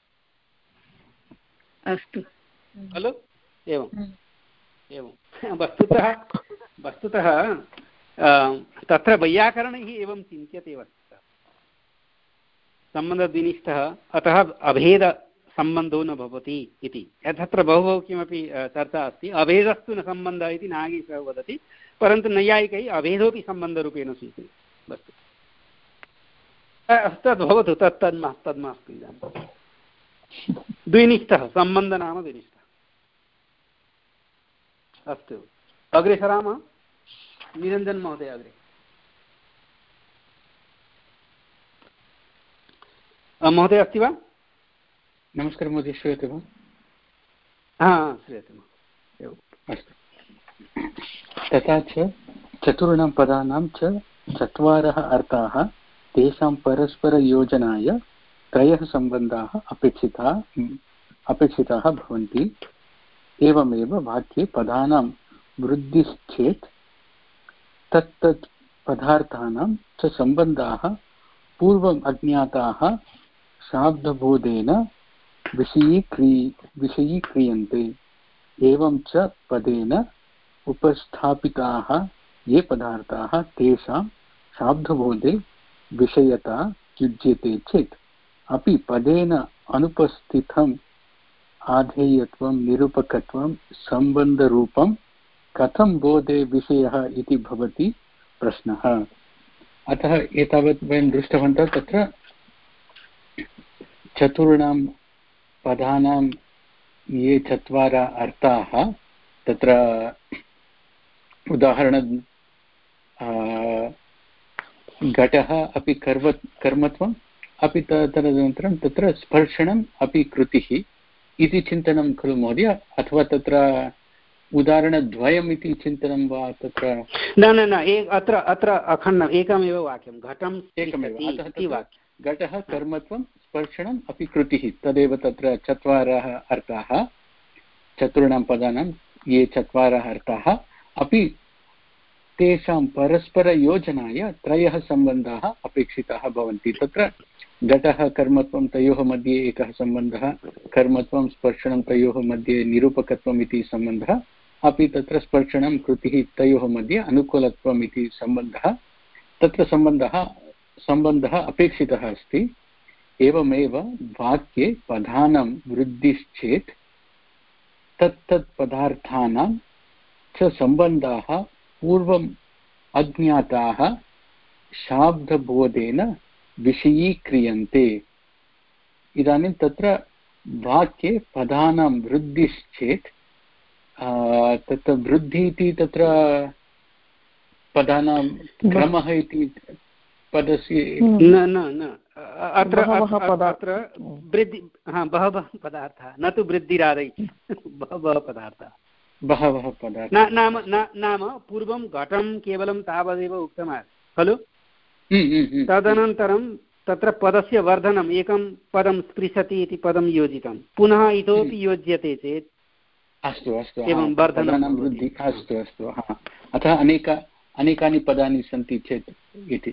अस्तु खलु? एवम् एवं वस्तुतः वस्तुतः तत्र वैयाकरणैः एवं चिन्त्यते वस्तुतः, सम्बन्धद्विनिष्ठः, अतः अभेदसम्बन्धो न भवति इति। तत्र बहु किमपि चर्चा अस्ति, अभेदस्तु न सम्बन्धः इति नागेशः वदति, परन्तु नैयायिकैः अभेदोपि सम्बन्धरूपेण स्वीक्रियते वस्तु। तद् भवतु, तत् तन्मा तन्मास्तु इदानीं। द्विनिष्ठः सम्बन्धः नाम द्विनिष्ठः। अस्तु, अग्रे सरामः। निरञ्जन महोदय अग्रे। महोदय अस्ति वा? नमस्कारः महोदय, श्रूयते वा? हा, श्रूयते। अस्तु। तथा च चतुर्णां पदानां च चत्वारः अर्थाः, तेषां परस्परयोजनाय त्रयः सम्बन्धाः अपेक्षिताः अपेक्षिताः भवन्ति। एवमेव वाक्ये पदानां वृद्धिश्चेत् तत्तत् पदार्थानां च सम्बन्धाः पूर्वम् अज्ञाताः शाब्दबोधेन विषयीक्री विषयीक्रियन्ते। एवं च पदेन उपस्थापिताः ये पदार्थाः तेषां शाब्दबोधे विषयता युज्यते चेत् अपि पदेन अनुपस्थितम् आधेयत्वं निरूपकत्वं सम्बन्धरूपं कथं बोधे विषयः इति भवति प्रश्नः। अतः एतावत् वयं दृष्टवन्तः, तत्र चतुर्णां पदानां ये चत्वारः अर्थाः, तत्र उदाहरणं घटः अपि कर्म कर्मत्वम् अपि तदनन्तरं तत्र स्पर्शनम् अपि कृतिः इति चिन्तनं खलु महोदय? अथवा तत्र उदाहरणद्वयम् इति चिन्तनं वा तत्र? न न न अत्र अत्र अखण्डम् एकमेव वाक्यं घटम् एकमेव। अतः घटः कर्मत्वं स्पर्शनम् अपि कृतिः तदेव तत्र चत्वारः अर्थाः चतुर्णां पदानां ये चत्वारः अर्थाः अपि तेषां परस्परयोजनाय त्रयः सम्बन्धाः अपेक्षिताः भवन्ति। तत्र घटः कर्मत्वं तयोः मध्ये एकः सम्बन्धः, कर्मत्वं स्पर्शनं तयोः मध्ये निरूपकत्वम् इति सम्बन्धः, अपि तत्र स्पर्शनं कृतिः तयोः मध्ये अनुकूलत्वम् इति सम्बन्धः। तत्र सम्बन्धः सम्बन्धः अपेक्षितः अस्ति। एवमेव वाक्ये पदानां वृद्धिश्चेत् तत्तत् पदार्थानां च सम्बन्धाः पूर्वम् अज्ञाताः शाब्दबोधेन विषयीक्रियन्ते। इदानीं तत्र वाक्ये पदानां वृद्धिश्चेत् तत्र वृद्धि इति तत्र पदानां क्रमः इति पदस्य न न न अत्र अत्र वृद्धि हा बहवः पदार्थाः न तु वृद्धिरादयः बहवः पदार्थाः बहवः पदार्थाः नाम नाम पूर्वं घटं केवलं तावदेव उक्तमासीत् खलु। तदनन्तरं तत्र पदस्य वर्धनम् एकं पदं स्पृशति इति पदं योजितं पुनः इतोपि योज्यते चेत् अस्तु अस्तु एवं वर्धनं वृद्धि अस्तु अस्तु हा अतः अनेक अनेकानि पदानि सन्ति चेत् इति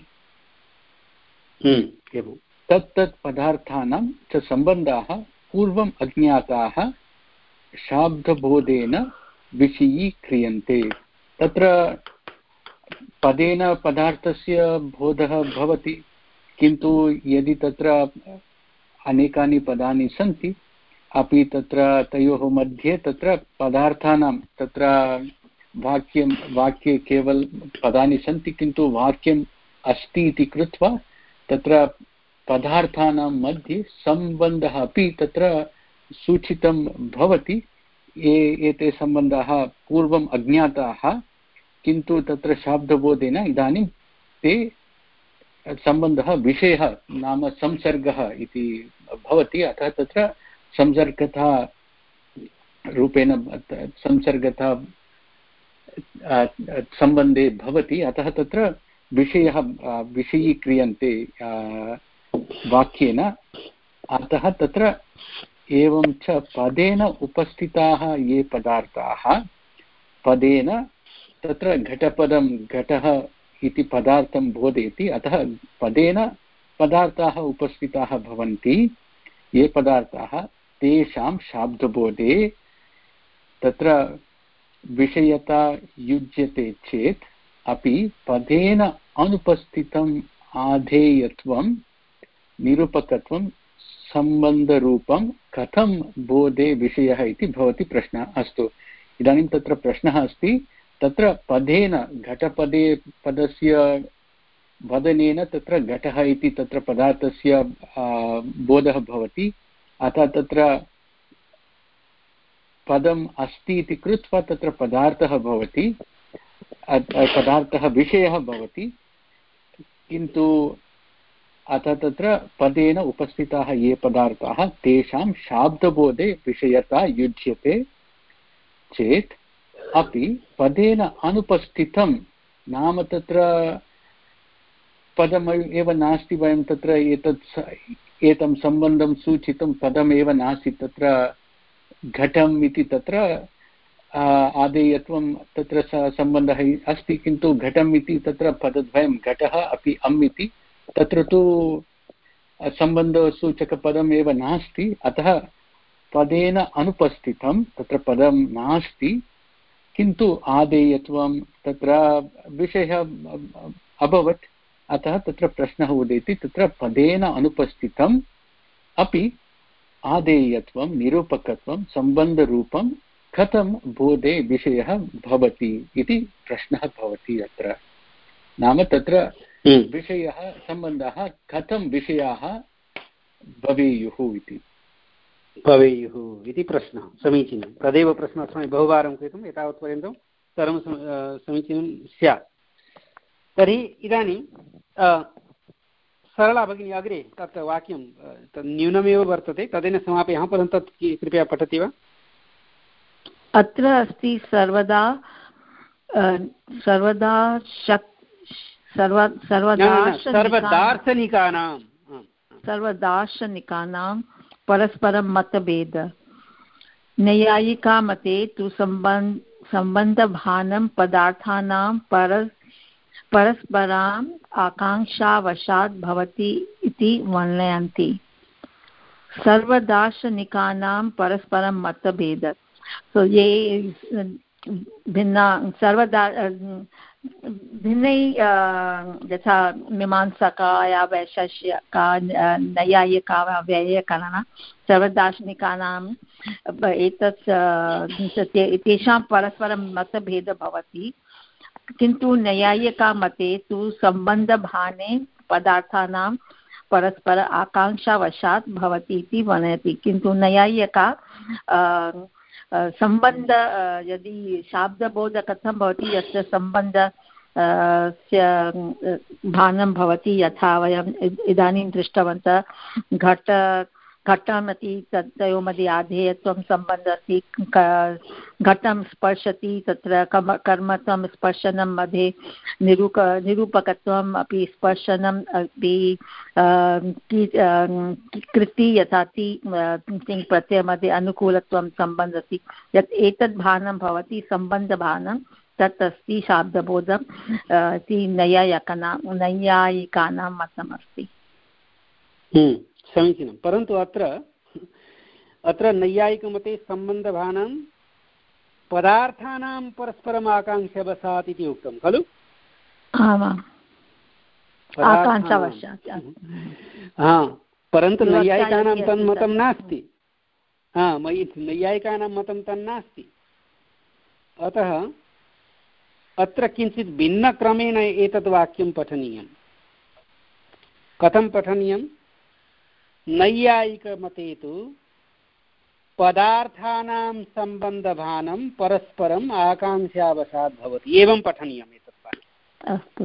तत् तत् पदार्थानां च सम्बन्धाः पूर्वम् अज्ञाताः शाब्दबोधेन विषयीक्रियन्ते। तत्र पदेन पदार्थस्य बोधः भवति, किन्तु यदि तत्र अनेकानि पदानि सन्ति अपि तत्र तयोः मध्ये तत्र पदार्थानां तत्र वाक्यं वाक्ये केवलं पदानि सन्ति किन्तु वाक्यम् अस्ति इति कृत्वा तत्र पदार्थानां मध्ये सम्बन्धः अपि तत्र सूचितं भवति। ये एते सम्बन्धाः पूर्वम् अज्ञाताः किन्तु तत्र शाब्दबोधेन इदानीं ते सम्बन्धः विषयः नाम संसर्गः इति भवति। अतः तत्र संसर्गता रूपेण संसर्गता सम्बन्धे भवति। अतः तत्र विषयः विषयीक्रियन्ते वाक्येन। अतः तत्र एवं च पदेन उपस्थिताः ये पदार्थाः पदेन तत्र घटपदं घटः इति पदार्थं बोधयति। अतः पदेन पदार्थाः उपस्थिताः भवन्ति। ये पदार्थाः तेषां शाब्दबोधे तत्र विषयता युज्यते चेत् अपि पदेन अनुपस्थितम् आधेयत्वं निरूपकत्वं सम्बन्धरूपं कथं बोधे विषयः इति भवति प्रश्नः। अस्तु, इदानीं तत्र प्रश्नः अस्ति तत्र पदेन घटपदे पदस्य वदनेन तत्र घटः इति तत्र पदार्थस्य बोधः भवति। अतः तत्र पदम् अस्ति इति कृत्वा तत्र पदार्थः भवति, पदार्थः विषयः भवति। किन्तु अतः तत्र पदेन उपस्थिताः ये पदार्थाः तेषां शाब्दबोधे विषयता युज्यते चेत् अपि पदेन अनुपस्थितं नाम तत्र पदम् एव नास्ति, वयं तत्र एतत् एतं सम्बन्धं सूचितं पदमेव नास्ति, तत्र घटम् इति तत्र आदेयत्वं तत्र सम्बन्धः अस्ति, किन्तु घटम् इति तत्र पदद्वयं घटः अपि अम् इति तत्र तु सम्बन्धसूचकपदम् एव नास्ति। अतः पदेन अनुपस्थितं तत्र पदं नास्ति, किन्तु आदेयत्वं तत्र विषयः अभवत्। अतः तत्र प्रश्नः उदेति तत्र पदेन अनुपस्थितम् अपि आदेयत्वं निरूपकत्वं सम्बन्धरूपं कथं बोधे विषयः भवति इति प्रश्नः भवति। अत्र नाम तत्र विषयः सम्बन्धः कथं विषयाः भवेयुः इति भवेयुः इति प्रश्नः। समीचीनं, तदेव प्रश्नः अस्माभिः बहुवारं कृतम्, एतावत्पर्यन्तं सर्वं समीचीनं स्यात्। तर्हि इदानीं सरला भगिनी अग्रे तत् वाक्यं तत् न्यूनमेव वर्तते, तदेन समापयामः, परन्तु तत् कृपया पठति वा? अत्र अस्ति सर्वदा सर्वदा शक् सर्व सर्वदार्शनिकानां सर्वदार्शनिकानां परस्परं मतभेद। नैयायिका मते तु सम्बन्ध सम्बन्धभानं पदार्थानां पर परस्पराम् आकाङ्क्षावशात् भवति इति वर्णयन्ति। सर्वदार्शनिकानां परस्परं मतभेद, so ये भिन्ना सर्वदा भिन्नै यथा मीमांसका या वैशेषिका नैयायिका वा वैयाकरणा सर्वदार्शनिकानाम् एतत् तेषां परस्परं मतभेदः भवति, किन्तु नैयायिका मते तु सम्बन्धभाने पदार्थानां परस्पर आकाङ्क्षावशात् भवति इति वर्णयति। किन्तु नैयायिका सम्बन्ध यदि शाब्दबोध कथं भवति, यस्य सम्बन्ध भानं भवति, यथा वयम् इदानीं दृष्टवन्तः घट घटमति तयोः मध्ये आधेयत्वं सम्बन्धः अस्ति, घटं स्पर्शति तत्र कर्म कर्मत्वं स्पर्शनं मध्ये निरूप निरूपकत्वम् अपि स्पर्शनम् अपि कृति यथा ति तिङ् प्रत्ययमध्ये अनुकूलत्वं सम्बन्धः अस्ति। यत् एतद् भानं भवति सम्बन्धभानं तत् अस्ति शाब्दबोधम् इति नैयायिकानां नैयायिकानां मतमस्ति। समीचीनं, परन्तु अत्र अत्र नैयायिकमते सम्बन्धभानं पदार्थानां परस्परम् आकाङ्क्षावशात् इति उक्तं खलु? आमाम्, आकाङ्क्षावशात्। हा, परन्तु नैयायिकानां तन्मतं नास्ति। हा, मयि नैयायिकानां मतं तन्नास्ति। अतः अत्र किञ्चित् भिन्नक्रमेण एतद् वाक्यं पठनीयं। कथं पठनीयं? नैयायिकमते तु पदार्थानां सम्बन्धभानं परस्परम् आकाङ्क्षावशात् भवति, एवं पठनीयम् एतत् वाक्यम्। अस्तु।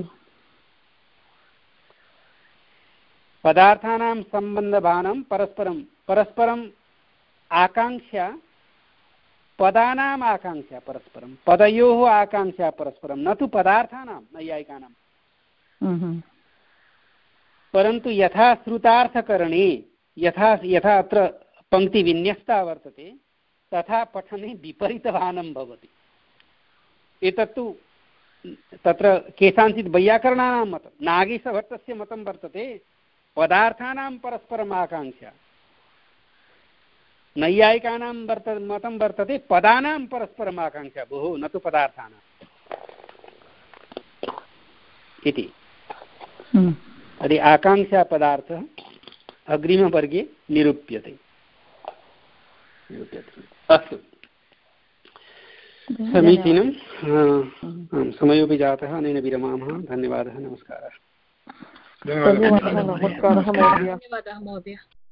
पदार्थानां सम्बन्धभानं परस्परं परस्परम् आकाङ्क्षा, पदानाम् आकाङ्क्षा परस्परं, पदयोः आकाङ्क्षा परस्परं, न तु पदार्थानां नैयायिकानां। परन्तु यथा श्रुतार्थकरणे यथा यथा अत्र पङ्क्तिविन्यस्ता वर्तते तथा पठने विपरीतभानं भवति। एतत्तु तत्र केषाञ्चित् वैयाकरणानां मतं, नागेशभट्टस्य मतं वर्तते पदार्थानां परस्परम् आकाङ्क्षा, नैयायिकानां वर्त मतं वर्तते पदानां परस्परम् आकाङ्क्षा, भोः न तु पदार्थानाम् इति। तर्हि आकाङ्क्षा पदार्थः अग्रिमवर्गे निरूप्यते। अस्तु, समीचीनं। समयोपि जातः, अनेन विरमामः। धन्यवादः, नमस्कारः। नमस्कारः महोदय।